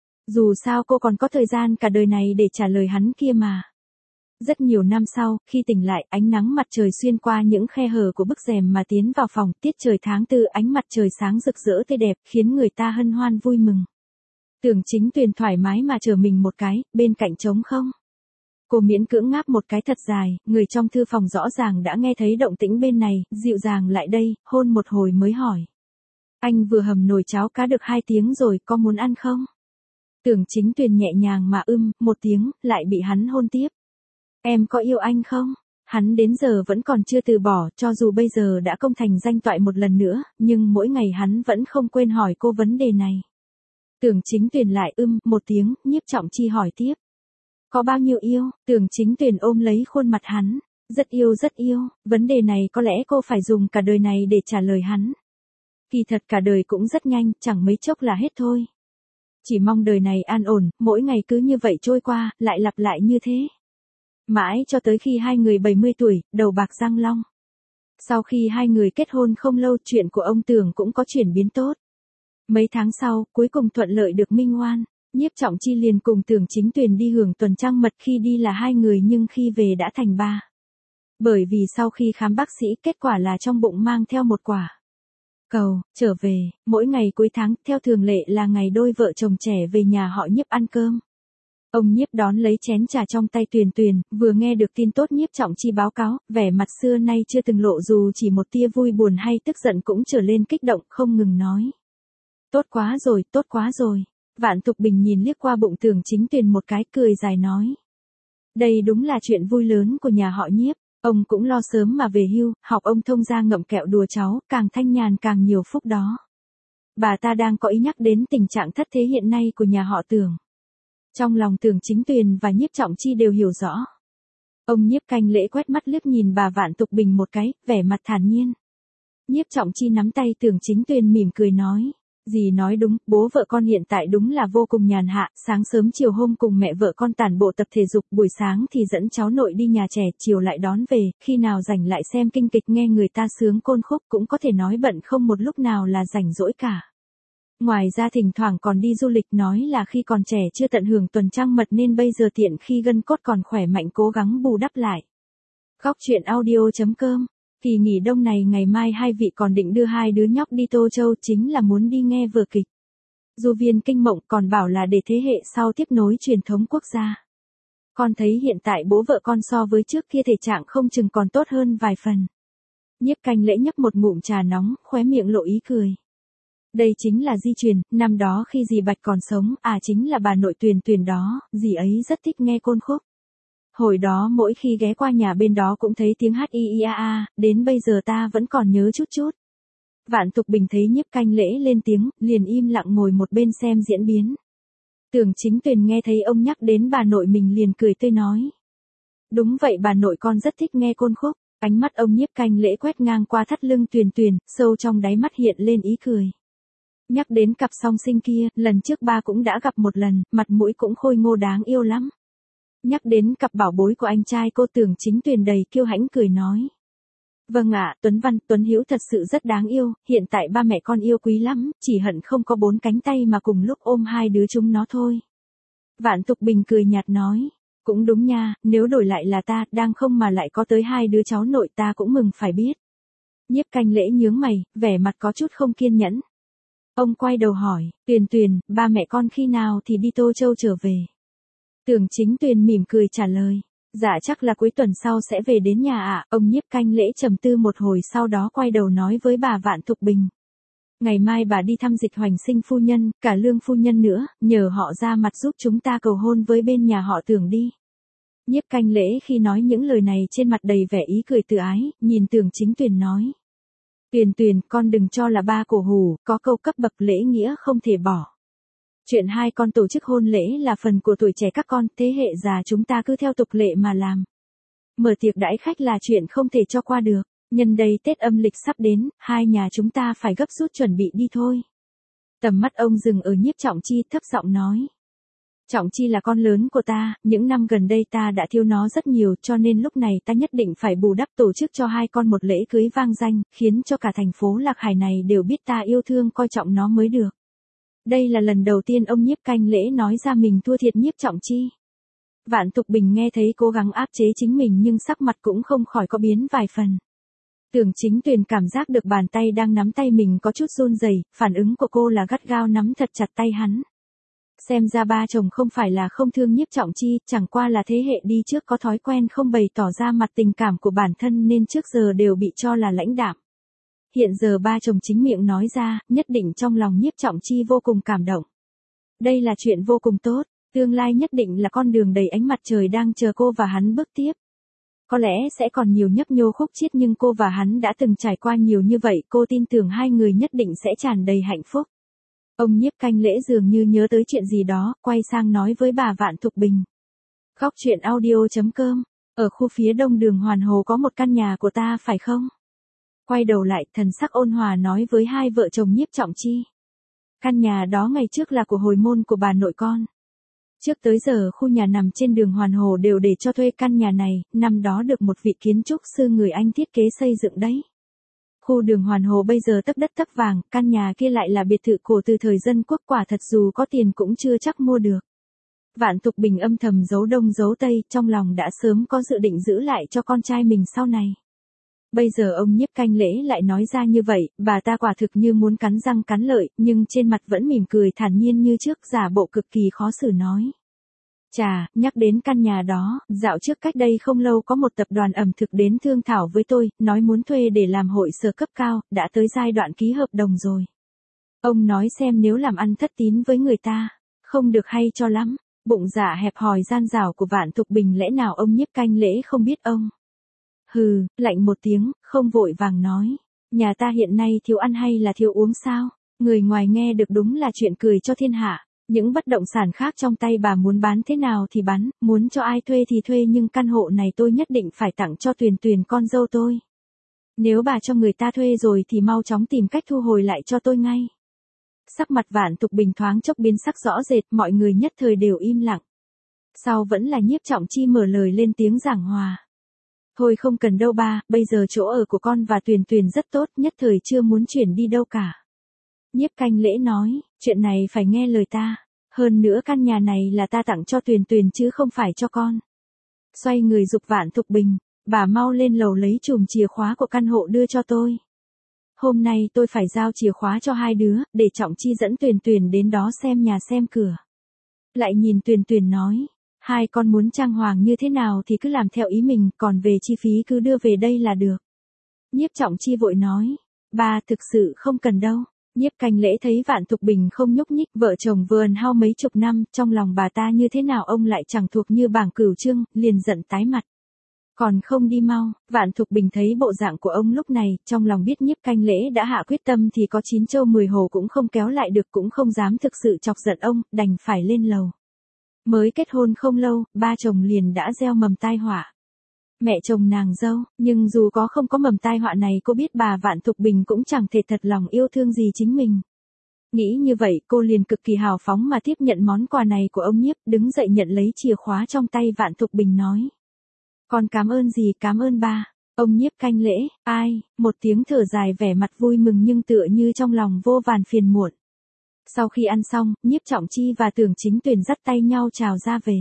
Dù sao cô còn có thời gian cả đời này để trả lời hắn kia mà. Rất nhiều năm sau, khi tỉnh lại, ánh nắng mặt trời xuyên qua những khe hở của bức rèm mà tiến vào phòng, tiết trời tháng tư, ánh mặt trời sáng rực rỡ tươi đẹp, khiến người ta hân hoan vui mừng. Tưởng Chính Tuyền thoải mái mà chờ mình một cái, bên cạnh trống không. Cô miễn cưỡng ngáp một cái thật dài, người trong thư phòng rõ ràng đã nghe thấy động tĩnh bên này, dịu dàng lại đây, hôn một hồi mới hỏi. Anh vừa hầm nồi cháo cá được hai tiếng rồi, có muốn ăn không? Tưởng Chính Tuyền nhẹ nhàng mà ưm, một tiếng, lại bị hắn hôn tiếp. Em có yêu anh không? Hắn đến giờ vẫn còn chưa từ bỏ, cho dù bây giờ đã công thành danh toại một lần nữa, nhưng mỗi ngày hắn vẫn không quên hỏi cô vấn đề này. Tưởng Chính Tuyền lại ưm, một tiếng, Nhiếp Trọng Chi hỏi tiếp. Có bao nhiêu yêu? Tưởng Chính Tuyền ôm lấy khuôn mặt hắn. Rất yêu rất yêu, vấn đề này có lẽ cô phải dùng cả đời này để trả lời hắn. Kỳ thật cả đời cũng rất nhanh, chẳng mấy chốc là hết thôi. Chỉ mong đời này an ổn, mỗi ngày cứ như vậy trôi qua, lại lặp lại như thế. Mãi cho tới khi hai người bảy mươi tuổi, đầu bạc răng long. Sau khi hai người kết hôn không lâu, chuyện của ông Tưởng cũng có chuyển biến tốt. Mấy tháng sau, cuối cùng thuận lợi được minh oan. Nhiếp Trọng Chi liền cùng Tưởng Chính Tuyền đi hưởng tuần trăng mật, khi đi là hai người nhưng khi về đã thành ba. Bởi vì sau khi khám bác sĩ, kết quả là trong bụng mang theo một quả cầu. Trở về, mỗi ngày cuối tháng, theo thường lệ là ngày đôi vợ chồng trẻ về nhà họ Nhiếp ăn cơm. Ông Nhiếp đón lấy chén trà trong tay Tuyền Tuyền, vừa nghe được tin tốt Nhiếp Trọng Chi báo cáo, vẻ mặt xưa nay chưa từng lộ dù chỉ một tia vui buồn hay tức giận cũng trở lên kích động, không ngừng nói. Tốt quá rồi, tốt quá rồi. Vạn Tục Bình nhìn liếc qua bụng Tưởng Chính Tuyền một cái, cười dài nói. Đây đúng là chuyện vui lớn của nhà họ Nhiếp, ông cũng lo sớm mà về hưu, học ông thông gia ngậm kẹo đùa cháu, càng thanh nhàn càng nhiều phúc đó. bà ta đang có ý nhắc đến tình trạng thất thế hiện nay của nhà họ Tưởng. Trong lòng Tưởng Chính Tuyền và Nhiếp Trọng Chi đều hiểu rõ. Ông Nhiếp Canh Lễ quét mắt liếc nhìn bà Vạn Tục Bình một cái, vẻ mặt thản nhiên. Nhiếp Trọng Chi nắm tay Tưởng Chính Tuyền mỉm cười nói. Dì nói đúng, bố vợ con hiện tại đúng là vô cùng nhàn hạ, sáng sớm chiều hôm cùng mẹ vợ con tản bộ tập thể dục, buổi sáng thì dẫn cháu nội đi nhà trẻ, chiều lại đón về, khi nào rảnh lại xem kinh kịch nghe người ta sướng côn khúc, cũng có thể nói bận không một lúc nào là rảnh rỗi cả. Ngoài ra thỉnh thoảng còn đi du lịch, nói là khi còn trẻ chưa tận hưởng tuần trăng mật nên bây giờ tiện khi gân cốt còn khỏe mạnh cố gắng bù đắp lại. Góc truyện audio chấm com. Kỳ nghỉ đông này ngày mai hai vị còn định đưa hai đứa nhóc đi Tô Châu, chính là muốn đi nghe vở kịch Du Viên Kinh Mộng, còn bảo là để thế hệ sau tiếp nối truyền thống quốc gia. Con thấy hiện tại bố vợ con so với trước kia thể trạng không chừng còn tốt hơn vài phần. Nhiếp Canh Lễ nhấp một ngụm trà nóng, khóe miệng lộ ý cười. Đây chính là di truyền, năm đó khi dì Bạch còn sống, à chính là bà nội Tuyền Tuyền đó, dì ấy rất thích nghe côn khúc. Hồi đó mỗi khi ghé qua nhà bên đó cũng thấy tiếng hát y y a a, đến bây giờ ta vẫn còn nhớ chút chút. Vạn Tục Bình thấy Nhiếp Canh Lễ lên tiếng, liền im lặng ngồi một bên xem diễn biến. Tưởng Chính Tuyền nghe thấy ông nhắc đến bà nội mình liền cười tươi nói. Đúng vậy, bà nội con rất thích nghe côn khúc. Ánh mắt ông Nhiếp Canh Lễ quét ngang qua thắt lưng Tuyền Tuyền, sâu trong đáy mắt hiện lên ý cười. Nhắc đến cặp song sinh kia, lần trước ba cũng đã gặp một lần, mặt mũi cũng khôi ngô đáng yêu lắm. Nhắc đến cặp bảo bối của anh trai cô, Tưởng Chính Tuyền đầy kiêu hãnh cười nói. Vâng ạ, Tuấn Văn, Tuấn Hiếu thật sự rất đáng yêu, hiện tại ba mẹ con yêu quý lắm, chỉ hận không có bốn cánh tay mà cùng lúc ôm hai đứa chúng nó thôi. Vạn Tục Bình cười nhạt nói. Cũng đúng nha, nếu đổi lại là ta, đang không mà lại có tới hai đứa cháu nội ta cũng mừng phải biết. Nhiếp Canh Lễ nhướng mày, vẻ mặt có chút không kiên nhẫn. Ông quay đầu hỏi, Tuyền Tuyền, ba mẹ con khi nào thì đi Tô Châu trở về? Tưởng Chính Tuyền mỉm cười trả lời. Dạ chắc là cuối tuần sau sẽ về đến nhà ạ. Ông Nhiếp Canh Lễ trầm tư một hồi sau đó quay đầu nói với bà Vạn Tục Bình. Ngày mai bà đi thăm Dịch Hoành Sinh phu nhân, cả Lương phu nhân nữa, nhờ họ ra mặt giúp chúng ta cầu hôn với bên nhà họ Tưởng đi. Nhiếp Canh Lễ khi nói những lời này trên mặt đầy vẻ ý cười tự ái, nhìn Tưởng Chính Tuyền nói. Tuyền Tuyền, con đừng cho là ba cổ hủ, có câu cấp bậc lễ nghĩa không thể bỏ. Chuyện hai con tổ chức hôn lễ là phần của tuổi trẻ các con, thế hệ già chúng ta cứ theo tục lệ mà làm. Mở tiệc đãi khách là chuyện không thể cho qua được, nhân đây Tết âm lịch sắp đến, hai nhà chúng ta phải gấp rút chuẩn bị đi thôi. Tầm mắt ông dừng ở Nhiếp Trọng Chi, thấp giọng nói. Trọng Chi là con lớn của ta, những năm gần đây ta đã thiếu nó rất nhiều, cho nên lúc này ta nhất định phải bù đắp tổ chức cho hai con một lễ cưới vang danh, khiến cho cả thành phố Lạc Hải này đều biết ta yêu thương coi trọng nó mới được. Đây là lần đầu tiên ông Nhiếp Canh Lễ nói ra mình thua thiệt Nhiếp Trọng Chi. Vạn Tục Bình nghe thấy cố gắng áp chế chính mình nhưng sắc mặt cũng không khỏi có biến vài phần. Tưởng Chính Tuyền cảm giác được bàn tay đang nắm tay mình có chút run rẩy, phản ứng của cô là gắt gao nắm thật chặt tay hắn. Xem ra ba chồng không phải là không thương Nhiếp Trọng Chi, chẳng qua là thế hệ đi trước có thói quen không bày tỏ ra mặt tình cảm của bản thân nên trước giờ đều bị cho là lãnh đạm. Hiện giờ ba chồng chính miệng nói ra, nhất định trong lòng Nhiếp Trọng Chi vô cùng cảm động. Đây là chuyện vô cùng tốt, tương lai nhất định là con đường đầy ánh mặt trời đang chờ cô và hắn bước tiếp. Có lẽ sẽ còn nhiều nhấp nhô khúc chiết nhưng cô và hắn đã từng trải qua nhiều như vậy, cô tin tưởng hai người nhất định sẽ tràn đầy hạnh phúc. Ông Nhiếp Canh Lễ dường như nhớ tới chuyện gì đó, quay sang nói với bà Vạn Tục Bình. Góc truyện audio chấm com, ở khu phía đông đường Hoàn Hồ có một căn nhà của ta phải không? Quay đầu lại, thần sắc ôn hòa nói với hai vợ chồng Nhiếp Trọng Chi. Căn nhà đó ngày trước là của hồi môn của bà nội con. Trước tới giờ khu nhà nằm trên đường Hoàn Hồ đều để cho thuê căn nhà này, năm đó được một vị kiến trúc sư người Anh thiết kế xây dựng đấy. Khu đường Hoàn Hồ bây giờ tấp đất tấp vàng, căn nhà kia lại là biệt thự cổ từ thời dân quốc, quả thật dù có tiền cũng chưa chắc mua được. Vạn Tục Bình âm thầm giấu đông giấu tây, trong lòng đã sớm có dự định giữ lại cho con trai mình sau này. Bây giờ ông Nhiếp Canh Lễ lại nói ra như vậy, bà ta quả thực như muốn cắn răng cắn lợi, nhưng trên mặt vẫn mỉm cười thản nhiên như trước, giả bộ cực kỳ khó xử nói. Chà, nhắc đến căn nhà đó, dạo trước cách đây không lâu có một tập đoàn ẩm thực đến thương thảo với tôi, nói muốn thuê để làm hội sở cấp cao, đã tới giai đoạn ký hợp đồng rồi. Ông nói xem nếu làm ăn thất tín với người ta, không được hay cho lắm. Bụng dạ hẹp hòi gian dảo của Vạn Tục Bình lẽ nào ông Nhiếp Canh Lễ không biết ông. Hừ, lạnh một tiếng, không vội vàng nói. Nhà ta hiện nay thiếu ăn hay là thiếu uống sao? Người ngoài nghe được đúng là chuyện cười cho thiên hạ. Những bất động sản khác trong tay bà muốn bán thế nào thì bán, muốn cho ai thuê thì thuê, nhưng căn hộ này tôi nhất định phải tặng cho Tuyền Tuyền con dâu tôi. Nếu bà cho người ta thuê rồi thì mau chóng tìm cách thu hồi lại cho tôi ngay. Sắc mặt Vạn Tục Bình thoáng chốc biến sắc rõ rệt, mọi người nhất thời đều im lặng. Sau vẫn là Nhiếp Trọng Chi mở lời lên tiếng giảng hòa. Thôi không cần đâu ba, bây giờ chỗ ở của con và Tuyền Tuyền rất tốt, nhất thời chưa muốn chuyển đi đâu cả. Nhiếp Canh Lễ nói, chuyện này phải nghe lời ta. Hơn nữa căn nhà này là ta tặng cho Tuyền Tuyền chứ không phải cho con. Xoay người giục Vạn Tục Bình, bà mau lên lầu lấy chùm chìa khóa của căn hộ đưa cho tôi. Hôm nay tôi phải giao chìa khóa cho hai đứa, để Trọng Chi dẫn Tuyền Tuyền đến đó xem nhà xem cửa. Lại nhìn Tuyền Tuyền nói, hai con muốn trang hoàng như thế nào thì cứ làm theo ý mình, còn về chi phí cứ đưa về đây là được. Nhiếp Trọng Chi vội nói, ba thực sự không cần đâu. Nhiếp Canh Lễ thấy Vạn Tục Bình không nhúc nhích, vợ chồng vừa ẩn hao mấy chục năm, trong lòng bà ta như thế nào ông lại chẳng thuộc như bảng cửu chương, liền giận tái mặt. Còn không đi mau. Vạn Tục Bình thấy bộ dạng của ông lúc này, trong lòng biết Nhiếp Canh Lễ đã hạ quyết tâm thì có chín châu mười hồ cũng không kéo lại được, cũng không dám thực sự chọc giận ông, đành phải lên lầu. Mới kết hôn không lâu, ba chồng liền đã gieo mầm tai họa. Mẹ chồng nàng dâu, nhưng dù có không có mầm tai họa này, cô biết bà Vạn Tục Bình cũng chẳng thể thật lòng yêu thương gì chính mình. Nghĩ như vậy, cô liền cực kỳ hào phóng mà tiếp nhận món quà này của ông Nhiếp, đứng dậy nhận lấy chìa khóa trong tay Vạn Tục Bình nói. Con cảm ơn gì, cảm ơn ba. Ông Nhiếp Canh Lễ, ai, một tiếng thở dài vẻ mặt vui mừng nhưng tựa như trong lòng vô vàn phiền muộn. Sau khi ăn xong, Nhiếp Trọng Chi và Tưởng Chính Tuyền dắt tay nhau chào ra về.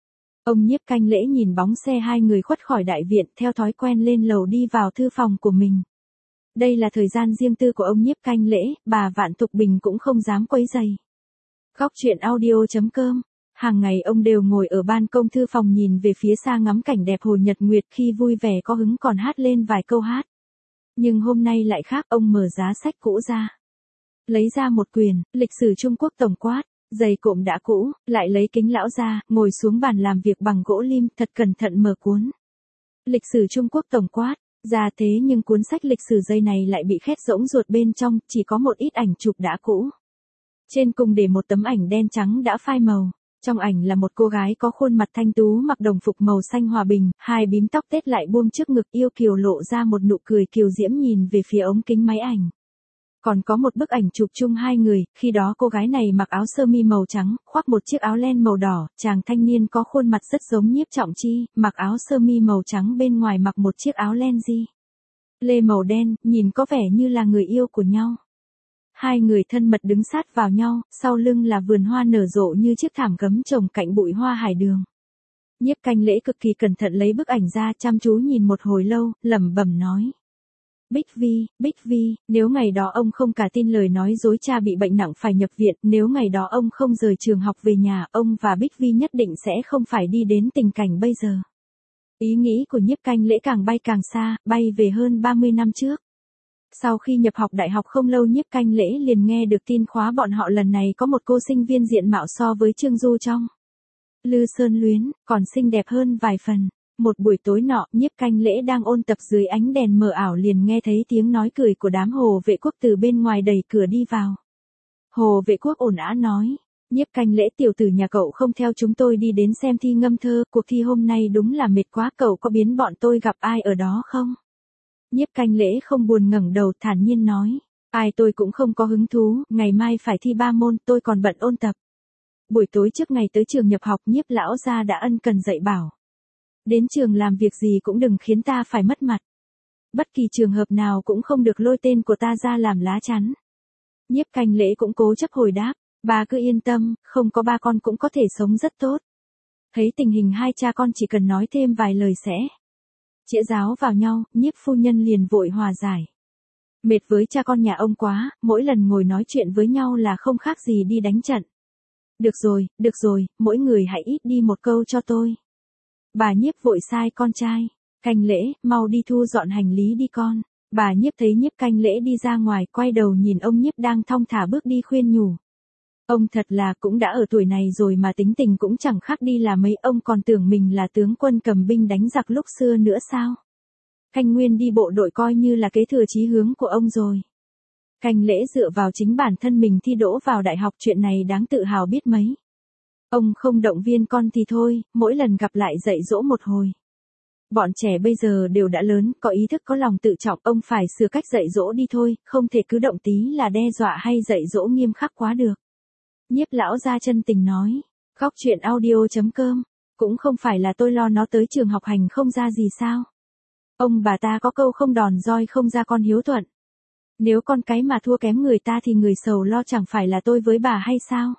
Ông Nhiếp Canh Lễ nhìn bóng xe hai người khuất khỏi đại viện, theo thói quen lên lầu đi vào thư phòng của mình. Đây là thời gian riêng tư của ông Nhiếp Canh Lễ, bà Vạn Tục Bình cũng không dám quấy rầy. Góc truyện audio chấm com. Hàng ngày ông đều ngồi ở ban công thư phòng nhìn về phía xa ngắm cảnh đẹp hồ nhật nguyệt, khi vui vẻ có hứng còn hát lên vài câu hát. Nhưng hôm nay lại khác, ông mở giá sách cũ ra. Lấy ra một quyển, lịch sử Trung Quốc tổng quát, giày cộm đã cũ, lại lấy kính lão ra, ngồi xuống bàn làm việc bằng gỗ lim, thật cẩn thận mở cuốn. Lịch sử Trung Quốc tổng quát, ra thế nhưng cuốn sách lịch sử dây này lại bị khét rỗng ruột bên trong, chỉ có một ít ảnh chụp đã cũ. Trên cùng để một tấm ảnh đen trắng đã phai màu. Trong ảnh là một cô gái có khuôn mặt thanh tú mặc đồng phục màu xanh hòa bình, hai bím tóc tết lại buông trước ngực, yêu kiều lộ ra một nụ cười kiều diễm nhìn về phía ống kính máy ảnh. Còn có một bức ảnh chụp chung hai người, khi đó cô gái này mặc áo sơ mi màu trắng, khoác một chiếc áo len màu đỏ, chàng thanh niên có khuôn mặt rất giống Nhiếp Trọng Chi, mặc áo sơ mi màu trắng bên ngoài mặc một chiếc áo len di lê màu đen, nhìn có vẻ như là người yêu của nhau. Hai người thân mật đứng sát vào nhau, sau lưng là vườn hoa nở rộ như chiếc thảm gấm trồng cạnh bụi hoa hải đường. Nhiếp Canh Lễ cực kỳ cẩn thận lấy bức ảnh ra, chăm chú nhìn một hồi lâu, lẩm bẩm nói. Bích Vi, Bích Vi, nếu ngày đó ông không cả tin lời nói dối cha bị bệnh nặng phải nhập viện, nếu ngày đó ông không rời trường học về nhà, ông và Bích Vi nhất định sẽ không phải đi đến tình cảnh bây giờ. Ý nghĩ của Nhiếp Canh Lễ càng bay càng xa, bay về hơn ba mươi năm trước. Sau khi nhập học đại học không lâu, Nhiếp Canh Lễ liền nghe được tin khóa bọn họ lần này có một cô sinh viên diện mạo so với Trương Du trong Lư Sơn Luyến, còn xinh đẹp hơn vài phần. Một buổi tối nọ, Nhiếp Canh Lễ đang ôn tập dưới ánh đèn mờ ảo liền nghe thấy tiếng nói cười của đám Hồ Vệ Quốc từ bên ngoài đẩy cửa đi vào. Hồ Vệ Quốc ồn ào nói, Nhiếp Canh Lễ tiểu tử nhà cậu không theo chúng tôi đi đến xem thi ngâm thơ, cuộc thi hôm nay đúng là mệt quá, cậu có biến bọn tôi gặp ai ở đó không? Nhiếp Canh Lễ không buồn ngẩng đầu, thản nhiên nói, ai tôi cũng không có hứng thú, ngày mai phải thi ba môn, tôi còn bận ôn tập. Buổi tối trước ngày tới trường nhập học, Nhiếp lão gia đã ân cần dạy bảo. Đến trường làm việc gì cũng đừng khiến ta phải mất mặt. Bất kỳ trường hợp nào cũng không được lôi tên của ta ra làm lá chắn. Nhiếp Canh Lễ cũng cố chấp hồi đáp, bà cứ yên tâm, không có ba con cũng có thể sống rất tốt. Thấy tình hình hai cha con chỉ cần nói thêm vài lời sẽ chĩa giáo vào nhau, Nhiếp phu nhân liền vội hòa giải. Mệt với cha con nhà ông quá, mỗi lần ngồi nói chuyện với nhau là không khác gì đi đánh trận. Được rồi, được rồi, mỗi người hãy ít đi một câu cho tôi. Bà Nhiếp vội sai con trai, Canh Lễ, mau đi thu dọn hành lý đi con. Bà Nhiếp thấy Nhiếp Canh Lễ đi ra ngoài, quay đầu nhìn ông Nhiếp đang thong thả bước đi khuyên nhủ. Ông thật là cũng đã ở tuổi này rồi mà tính tình cũng chẳng khác đi là mấy, ông còn tưởng mình là tướng quân cầm binh đánh giặc lúc xưa nữa sao? Khanh Nguyên đi bộ đội coi như là kế thừa chí hướng của ông rồi. Canh Lễ dựa vào chính bản thân mình thi đỗ vào đại học, chuyện này đáng tự hào biết mấy. Ông không động viên con thì thôi, mỗi lần gặp lại dạy dỗ một hồi. Bọn trẻ bây giờ đều đã lớn, có ý thức có lòng tự trọng, ông phải sửa cách dạy dỗ đi thôi, không thể cứ động tí là đe dọa hay dạy dỗ nghiêm khắc quá được. Nhiếp lão gia chân tình nói, khóc chuyện audio.com, cũng không phải là tôi lo nó tới trường học hành không ra gì sao. Ông bà ta có câu không đòn roi không ra con hiếu thuận. Nếu con cái mà thua kém người ta thì người sầu lo chẳng phải là tôi với bà hay sao?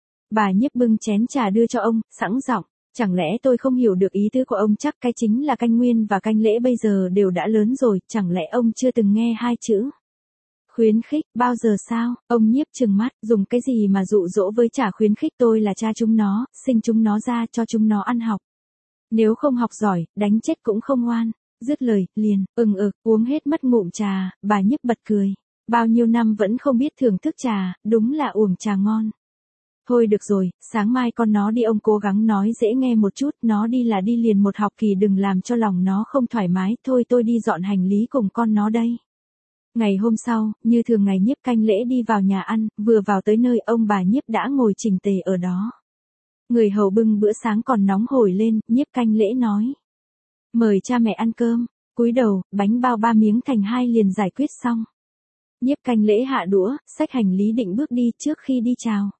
Bà Nhiếp bưng chén trà đưa cho ông, sẵn giọng, chẳng lẽ tôi không hiểu được ý tứ của ông, chắc cái chính là Canh Nguyên và Canh Lễ bây giờ đều đã lớn rồi, chẳng lẽ ông chưa từng nghe hai chữ khuyến khích, bao giờ sao? Ông Nhiếp trừng mắt, dùng cái gì mà dụ dỗ với trả khuyến khích, tôi là cha chúng nó, sinh chúng nó ra cho chúng nó ăn học. Nếu không học giỏi, đánh chết cũng không ngoan. Dứt lời, liền, ừng ực, uống hết mất ngụm trà, bà Nhiếp bật cười. Bao nhiêu năm vẫn không biết thưởng thức trà, đúng là uổng trà ngon. Thôi được rồi, sáng mai con nó đi, ông cố gắng nói dễ nghe một chút, nó đi là đi liền một học kỳ, đừng làm cho lòng nó không thoải mái, thôi tôi đi dọn hành lý cùng con nó đây. Ngày hôm sau, như thường ngày, Nhiếp Canh Lễ đi vào nhà ăn, vừa vào tới nơi, ông bà Nhiếp đã ngồi chỉnh tề ở đó. Người hầu bưng bữa sáng còn nóng hổi lên, Nhiếp Canh Lễ nói. Mời cha mẹ ăn cơm, cúi đầu, bánh bao ba miếng thành hai liền giải quyết xong. Nhiếp Canh Lễ hạ đũa, xách hành lý định bước đi, trước khi đi chào.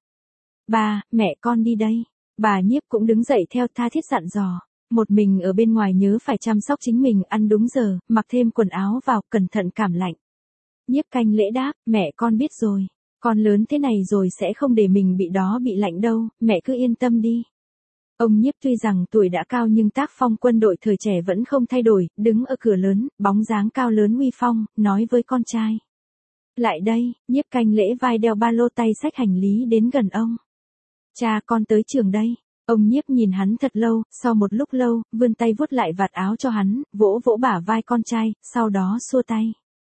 Ba, mẹ con đi đây. Bà Nhiếp cũng đứng dậy theo tha thiết dặn dò. Một mình ở bên ngoài nhớ phải chăm sóc chính mình, ăn đúng giờ, mặc thêm quần áo vào, cẩn thận cảm lạnh. Nhiếp Canh Lễ đáp, mẹ con biết rồi. Con lớn thế này rồi sẽ không để mình bị đó bị lạnh đâu, mẹ cứ yên tâm đi. Ông Nhiếp tuy rằng tuổi đã cao nhưng tác phong quân đội thời trẻ vẫn không thay đổi, đứng ở cửa lớn, bóng dáng cao lớn uy phong, nói với con trai. Lại đây, Nhiếp Canh Lễ vai đeo ba lô, tay xách hành lý đến gần ông. Cha, con tới trường đây. Ông Nhiếp nhìn hắn thật lâu, sau một lúc lâu, vươn tay vuốt lại vạt áo cho hắn, vỗ vỗ bả vai con trai, sau đó xua tay.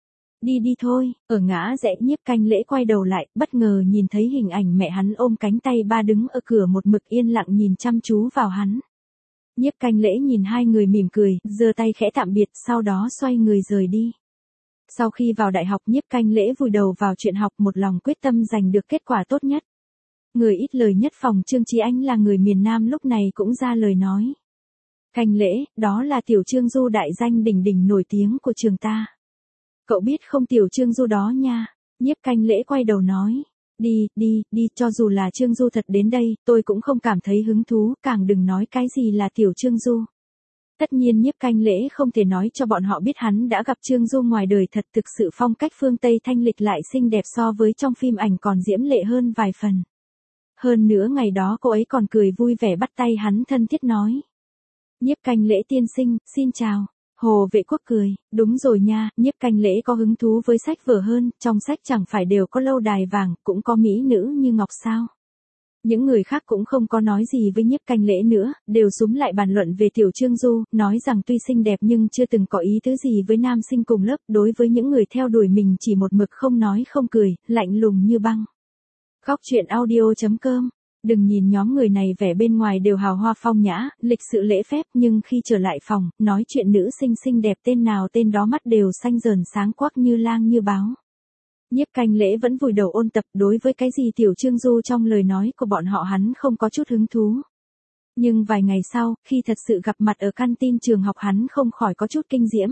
Đi đi thôi, ở ngã rẽ. Nhiếp Canh Lễ quay đầu lại, bất ngờ nhìn thấy hình ảnh mẹ hắn ôm cánh tay ba đứng ở cửa một mực yên lặng nhìn chăm chú vào hắn. Nhiếp Canh Lễ nhìn hai người mỉm cười, giơ tay khẽ tạm biệt, sau đó xoay người rời đi. Sau khi vào đại học, Nhiếp Canh Lễ vùi đầu vào chuyện học, một lòng quyết tâm giành được kết quả tốt nhất. Người ít lời nhất phòng Trương Chí Anh là người miền Nam lúc này cũng ra lời nói. Canh Lễ, đó là tiểu Trương Du đại danh đỉnh đỉnh nổi tiếng của trường ta. Cậu biết không, tiểu Trương Du đó nha. Nhiếp Canh Lễ quay đầu nói. Đi, đi, đi, cho dù là Trương Du thật đến đây, tôi cũng không cảm thấy hứng thú, càng đừng nói cái gì là tiểu Trương Du. Tất nhiên Nhiếp Canh Lễ không thể nói cho bọn họ biết hắn đã gặp Trương Du ngoài đời thật, thực sự phong cách phương Tây thanh lịch lại xinh đẹp, so với trong phim ảnh còn diễm lệ hơn vài phần. Hơn nữa ngày đó cô ấy còn cười vui vẻ bắt tay hắn thân thiết nói. Nhiếp Canh Lễ tiên sinh, xin chào. Hồ Vệ Quốc cười, đúng rồi nha, Nhiếp Canh Lễ có hứng thú với sách vở hơn, trong sách chẳng phải đều có lâu đài vàng, cũng có mỹ nữ như ngọc sao. Những người khác cũng không có nói gì với Nhiếp Canh Lễ nữa, đều xúm lại bàn luận về tiểu Trương Du, nói rằng tuy xinh đẹp nhưng chưa từng có ý tứ gì với nam sinh cùng lớp, đối với những người theo đuổi mình chỉ một mực không nói không cười, lạnh lùng như băng. Khóc chuyện audio.com. Đừng nhìn nhóm người này vẻ bên ngoài đều hào hoa phong nhã, lịch sự lễ phép, nhưng khi trở lại phòng, nói chuyện nữ sinh xinh đẹp tên nào tên đó mắt đều xanh rờn sáng quắc như lang như báo. Nhiếp Canh Lễ vẫn vùi đầu ôn tập, đối với cái gì tiểu Trương Du trong lời nói của bọn họ hắn không có chút hứng thú. Nhưng vài ngày sau, khi thật sự gặp mặt ở căn tin trường học, hắn không khỏi có chút kinh diễm.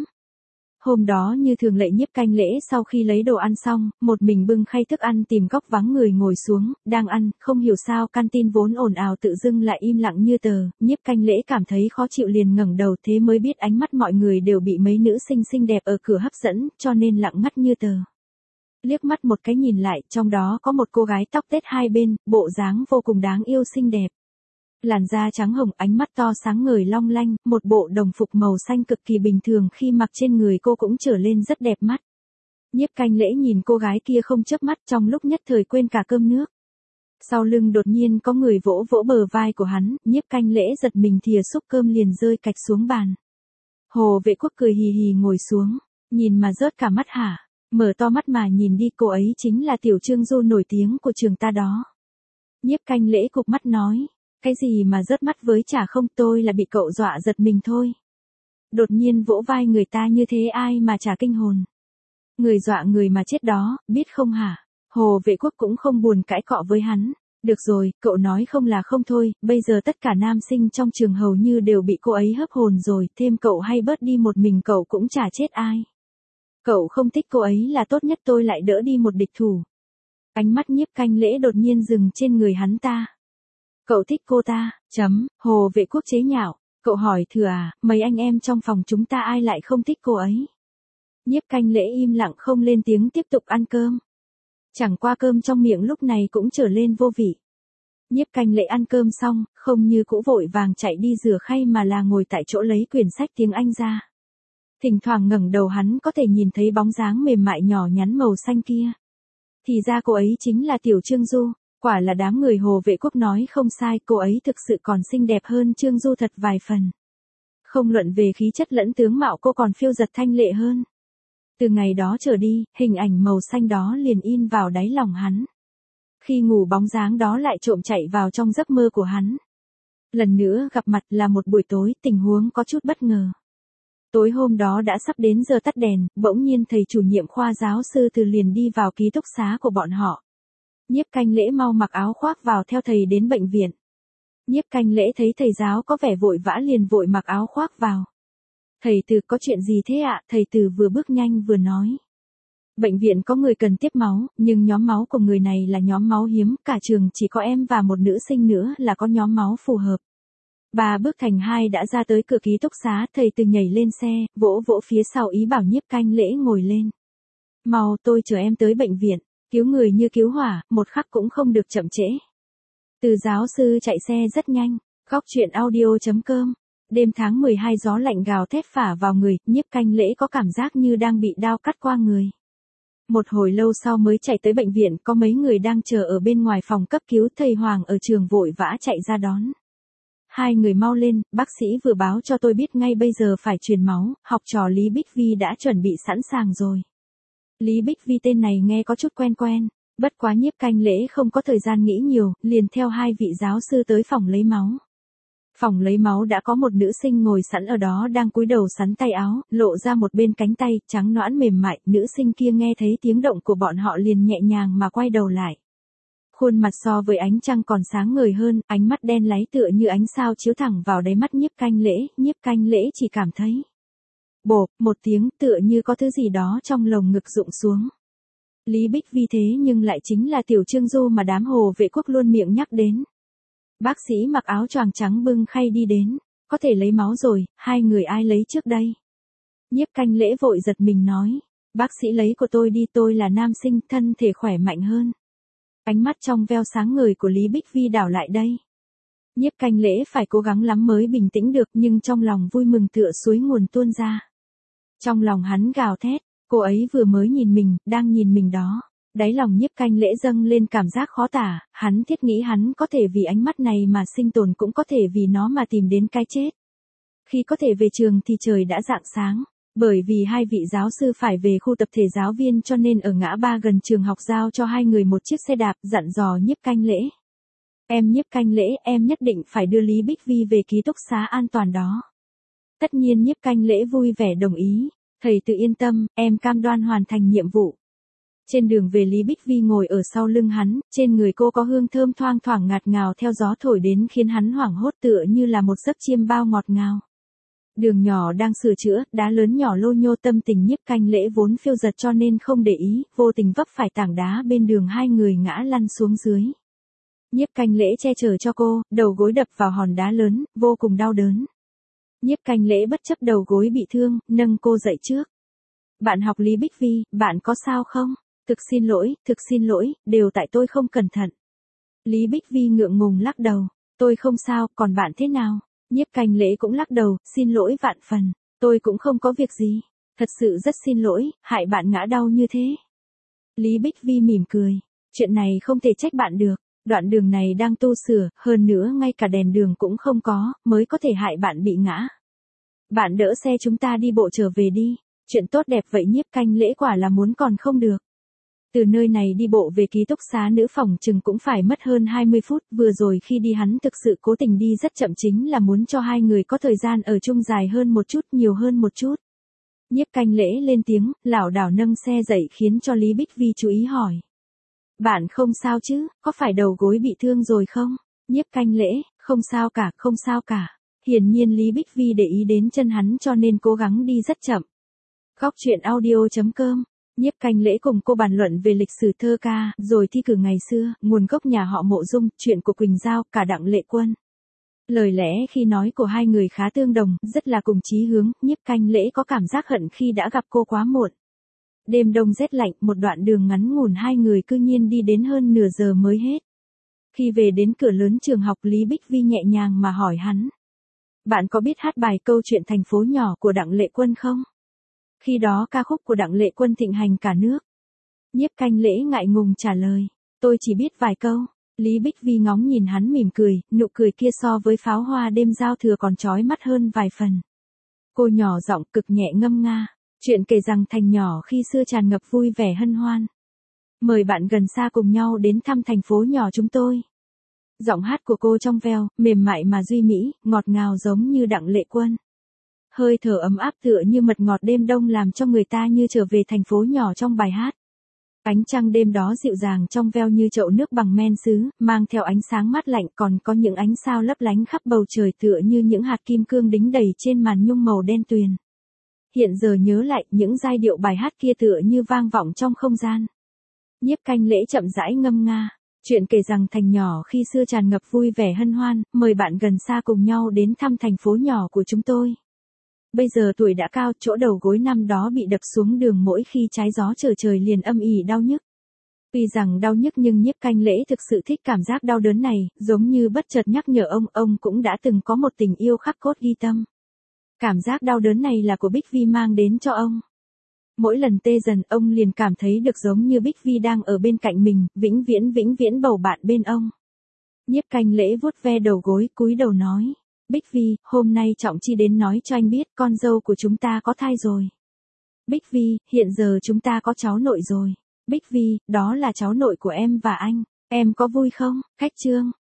Hôm đó như thường lệ, Nhiếp Canh Lễ sau khi lấy đồ ăn xong, một mình bưng khay thức ăn tìm góc vắng người ngồi xuống, đang ăn, không hiểu sao căn tin vốn ồn ào tự dưng lại im lặng như tờ. Nhiếp Canh Lễ cảm thấy khó chịu liền ngẩng đầu, thế mới biết ánh mắt mọi người đều bị mấy nữ sinh xinh đẹp ở cửa hấp dẫn, cho nên lặng ngắt như tờ. Liếc mắt một cái nhìn lại, trong đó có một cô gái tóc tết hai bên, bộ dáng vô cùng đáng yêu xinh đẹp. Làn da trắng hồng, ánh mắt to sáng ngời long lanh, một bộ đồng phục màu xanh cực kỳ bình thường khi mặc trên người cô cũng trở lên rất đẹp mắt. Nhiếp Canh Lễ nhìn cô gái kia không chớp mắt, trong lúc nhất thời quên cả cơm nước. Sau lưng đột nhiên có người vỗ vỗ bờ vai của hắn, Nhiếp Canh Lễ giật mình, thìa xúc cơm liền rơi cạch xuống bàn. Hồ Vệ Quốc cười hì hì ngồi xuống, nhìn mà rớt cả mắt hả, mở to mắt mà nhìn đi, cô ấy chính là tiểu Trương Du nổi tiếng của trường ta đó. Nhiếp Canh Lễ cụp mắt nói. Cái gì mà rớt mắt với chả không, tôi là bị cậu dọa giật mình thôi. Đột nhiên vỗ vai người ta như thế ai mà chả kinh hồn. Người dọa người mà chết đó, biết không hả? Hồ Vệ Quốc cũng không buồn cãi cọ với hắn. Được rồi, cậu nói không là không thôi, bây giờ tất cả nam sinh trong trường hầu như đều bị cô ấy hấp hồn rồi, thêm cậu hay bớt đi một mình cậu cũng chả chết ai. Cậu không thích cô ấy là tốt nhất, tôi lại đỡ đi một địch thủ. Ánh mắt Nhiếp Canh Lễ đột nhiên dừng trên người hắn ta. Cậu thích cô ta, chấm, Hồ Vệ Quốc chế nhạo. Cậu hỏi thừa à, mấy anh em trong phòng chúng ta ai lại không thích cô ấy. Nhiếp Canh Lễ im lặng không lên tiếng tiếp tục ăn cơm. Chẳng qua cơm trong miệng lúc này cũng trở lên vô vị. Nhiếp Canh Lễ ăn cơm xong, không như cũ vội vàng chạy đi rửa khay mà là ngồi tại chỗ lấy quyển sách tiếng Anh ra. Thỉnh thoảng ngẩng đầu hắn có thể nhìn thấy bóng dáng mềm mại nhỏ nhắn màu xanh kia. Thì ra cô ấy chính là Tiểu Trương Du, quả là đám người Hồ Vệ Quốc nói không sai, cô ấy thực sự còn xinh đẹp hơn Trương Du thật vài phần. Không luận về khí chất lẫn tướng mạo cô còn phiêu giật thanh lệ hơn. Từ ngày đó trở đi, hình ảnh màu xanh đó liền in vào đáy lòng hắn. Khi ngủ bóng dáng đó lại trộm chạy vào trong giấc mơ của hắn. Lần nữa gặp mặt là một buổi tối, tình huống có chút bất ngờ. Tối hôm đó đã sắp đến giờ tắt đèn, bỗng nhiên thầy chủ nhiệm khoa giáo sư Từ liền đi vào ký túc xá của bọn họ. Nhiếp Canh Lễ mau mặc áo khoác vào theo thầy đến bệnh viện. Nhiếp Canh Lễ thấy thầy giáo có vẻ vội vã liền vội mặc áo khoác vào. Thầy Từ, có chuyện gì thế ạ? Thầy Từ vừa bước nhanh vừa nói. Bệnh viện có người cần tiếp máu, nhưng nhóm máu của người này là nhóm máu hiếm, cả trường chỉ có em và một nữ sinh nữa là có nhóm máu phù hợp. Ba bước thành hai đã ra tới cửa ký túc xá, thầy Từ nhảy lên xe, vỗ vỗ phía sau ý bảo Nhiếp Canh Lễ ngồi lên. Mau, tôi chờ em tới bệnh viện, cứu người như cứu hỏa, một khắc cũng không được chậm trễ. Từ giáo sư chạy xe rất nhanh, góc chuyện audio chấm com. Đêm tháng mười hai gió lạnh gào thét phả vào người, Nhiếp Canh Lễ có cảm giác như đang bị đao cắt qua người. Một hồi lâu sau mới chạy tới bệnh viện, có mấy người đang chờ ở bên ngoài phòng cấp cứu, thầy Hoàng ở trường vội vã chạy ra đón. Hai người mau lên, bác sĩ vừa báo cho tôi biết ngay bây giờ phải truyền máu, học trò Lý Bích Vi đã chuẩn bị sẵn sàng rồi. Lý Bích Vi tên này nghe có chút quen quen, bất quá Nhiếp Canh Lễ không có thời gian nghĩ nhiều, liền theo hai vị giáo sư tới phòng lấy máu. Phòng lấy máu đã có một nữ sinh ngồi sẵn ở đó đang cúi đầu sắn tay áo, lộ ra một bên cánh tay, trắng nõn mềm mại, nữ sinh kia nghe thấy tiếng động của bọn họ liền nhẹ nhàng mà quay đầu lại. Khuôn mặt so với ánh trăng còn sáng ngời hơn, ánh mắt đen láy tựa như ánh sao chiếu thẳng vào đáy mắt Nhiếp Canh Lễ, Nhiếp Canh Lễ chỉ cảm thấy bộp, một tiếng tựa như có thứ gì đó trong lồng ngực rụng xuống. Lý Bích Vi thế nhưng lại chính là Tiểu Trương Du mà đám Hồ Vệ Quốc luôn miệng nhắc đến. Bác sĩ mặc áo choàng trắng bưng khay đi đến, có thể lấy máu rồi, hai người ai lấy trước đây? Nhiếp Canh Lễ vội giật mình nói, bác sĩ lấy của tôi đi, tôi là nam sinh, thân thể khỏe mạnh hơn. Ánh mắt trong veo sáng ngời của Lý Bích Vi đảo lại đây. Nhiếp Canh Lễ phải cố gắng lắm mới bình tĩnh được, nhưng trong lòng vui mừng tựa suối nguồn tuôn ra. Trong lòng hắn gào thét, cô ấy vừa mới nhìn mình, đang nhìn mình đó. Đáy lòng Nhiếp Canh Lễ dâng lên cảm giác khó tả, hắn thiết nghĩ hắn có thể vì ánh mắt này mà sinh tồn, cũng có thể vì nó mà tìm đến cái chết. Khi có thể về trường thì trời đã rạng sáng, bởi vì hai vị giáo sư phải về khu tập thể giáo viên cho nên ở ngã ba gần trường học giao cho hai người một chiếc xe đạp, dặn dò Nhiếp Canh Lễ. Em Nhiếp Canh Lễ, em nhất định phải đưa Lý Bích Vi về ký túc xá an toàn đó. Tất nhiên Nhiếp Canh Lễ vui vẻ đồng ý, thầy tự yên tâm, em cam đoan hoàn thành nhiệm vụ. Trên đường về Lý Bích Vi ngồi ở sau lưng hắn, trên người cô có hương thơm thoang thoảng ngạt ngào theo gió thổi đến khiến hắn hoảng hốt tựa như là một giấc chiêm bao ngọt ngào. Đường nhỏ đang sửa chữa, đá lớn nhỏ lô nhô, tâm tình Nhiếp Canh Lễ vốn phiêu giật cho nên không để ý, vô tình vấp phải tảng đá bên đường, hai người ngã lăn xuống dưới. Nhiếp Canh Lễ che chở cho cô, đầu gối đập vào hòn đá lớn, vô cùng đau đớn. Nhiếp Canh Lễ bất chấp đầu gối bị thương, nâng cô dậy trước. Bạn học Lý Bích Vi, bạn có sao không? Thực xin lỗi, thực xin lỗi, đều tại tôi không cẩn thận. Lý Bích Vi ngượng ngùng lắc đầu, tôi không sao, còn bạn thế nào? Nhiếp Canh Lễ cũng lắc đầu, xin lỗi vạn phần, tôi cũng không có việc gì, thật sự rất xin lỗi, hại bạn ngã đau như thế. Lý Bích Vi mỉm cười, chuyện này không thể trách bạn được, đoạn đường này đang tu sửa, hơn nữa ngay cả đèn đường cũng không có, mới có thể hại bạn bị ngã. Bạn đỡ xe chúng ta đi bộ trở về đi, chuyện tốt đẹp vậy. Nhiếp Canh Lễ quả là muốn còn không được. Từ nơi này đi bộ về ký túc xá nữ phòng chừng cũng phải mất hơn hai mươi phút, vừa rồi khi đi hắn thực sự cố tình đi rất chậm, chính là muốn cho hai người có thời gian ở chung dài hơn một chút, nhiều hơn một chút. Nhiếp Canh Lễ lên tiếng, lảo đảo nâng xe dậy khiến cho Lý Bích Vi chú ý hỏi. Bạn không sao chứ, có phải đầu gối bị thương rồi không? Nhiếp Canh Lễ, không sao cả, không sao cả. Hiển nhiên Lý Bích Vi để ý đến chân hắn cho nên cố gắng đi rất chậm. Góc truyện audio.com. Nhiếp Canh Lễ cùng cô bàn luận về lịch sử thơ ca, rồi thi cử ngày xưa, nguồn gốc nhà họ Mộ Dung, chuyện của Quỳnh Giao, cả Đặng Lệ Quân. Lời lẽ khi nói của hai người khá tương đồng, rất là cùng chí hướng, Nhiếp Canh Lễ có cảm giác hận khi đã gặp cô quá muộn. Đêm đông rét lạnh, một đoạn đường ngắn ngủn hai người cư nhiên đi đến hơn nửa giờ mới hết. Khi về đến cửa lớn trường học Lý Bích Vi nhẹ nhàng mà hỏi hắn. Bạn có biết hát bài câu chuyện thành phố nhỏ của Đặng Lệ Quân không? Khi đó ca khúc của Đặng Lệ Quân thịnh hành cả nước. Nhiếp Canh Lễ ngại ngùng trả lời. Tôi chỉ biết vài câu. Lý Bích Vi ngóng nhìn hắn mỉm cười, nụ cười kia so với pháo hoa đêm giao thừa còn chói mắt hơn vài phần. Cô nhỏ giọng cực nhẹ ngâm nga. Chuyện kể rằng thành nhỏ khi xưa tràn ngập vui vẻ hân hoan. Mời bạn gần xa cùng nhau đến thăm thành phố nhỏ chúng tôi. Giọng hát của cô trong veo, mềm mại mà duy mỹ, ngọt ngào giống như Đặng Lệ Quân. Hơi thở ấm áp tựa như mật ngọt đêm đông làm cho người ta như trở về thành phố nhỏ trong bài hát. Ánh trăng đêm đó dịu dàng trong veo như chậu nước bằng men sứ, mang theo ánh sáng mát lạnh còn có những ánh sao lấp lánh khắp bầu trời tựa như những hạt kim cương đính đầy trên màn nhung màu đen tuyền. Hiện giờ nhớ lại những giai điệu bài hát kia tựa như vang vọng trong không gian. Nhiếp Canh Lễ chậm rãi ngâm nga. Chuyện kể rằng thành nhỏ khi xưa tràn ngập vui vẻ hân hoan, mời bạn gần xa cùng nhau đến thăm thành phố nhỏ của chúng tôi. Bây giờ tuổi đã cao, chỗ đầu gối năm đó bị đập xuống đường mỗi khi trái gió trở trời liền âm ỉ đau nhức. Tuy rằng đau nhức nhưng Nhiếp Canh Lễ thực sự thích cảm giác đau đớn này, giống như bất chợt nhắc nhở ông, ông cũng đã từng có một tình yêu khắc cốt ghi tâm. Cảm giác đau đớn này là của Bích Vi mang đến cho ông. Mỗi lần tê dần ông liền cảm thấy được giống như Bích Vi đang ở bên cạnh mình, vĩnh viễn vĩnh viễn bầu bạn bên ông. Nhiếp Canh Lễ vuốt ve đầu gối, cúi đầu nói. Bích Vi, hôm nay Trọng Chi đến nói cho anh biết con dâu của chúng ta có thai rồi. Bích Vi, hiện giờ chúng ta có cháu nội rồi. Bích Vi, đó là cháu nội của em và anh. Em có vui không? Khách trương.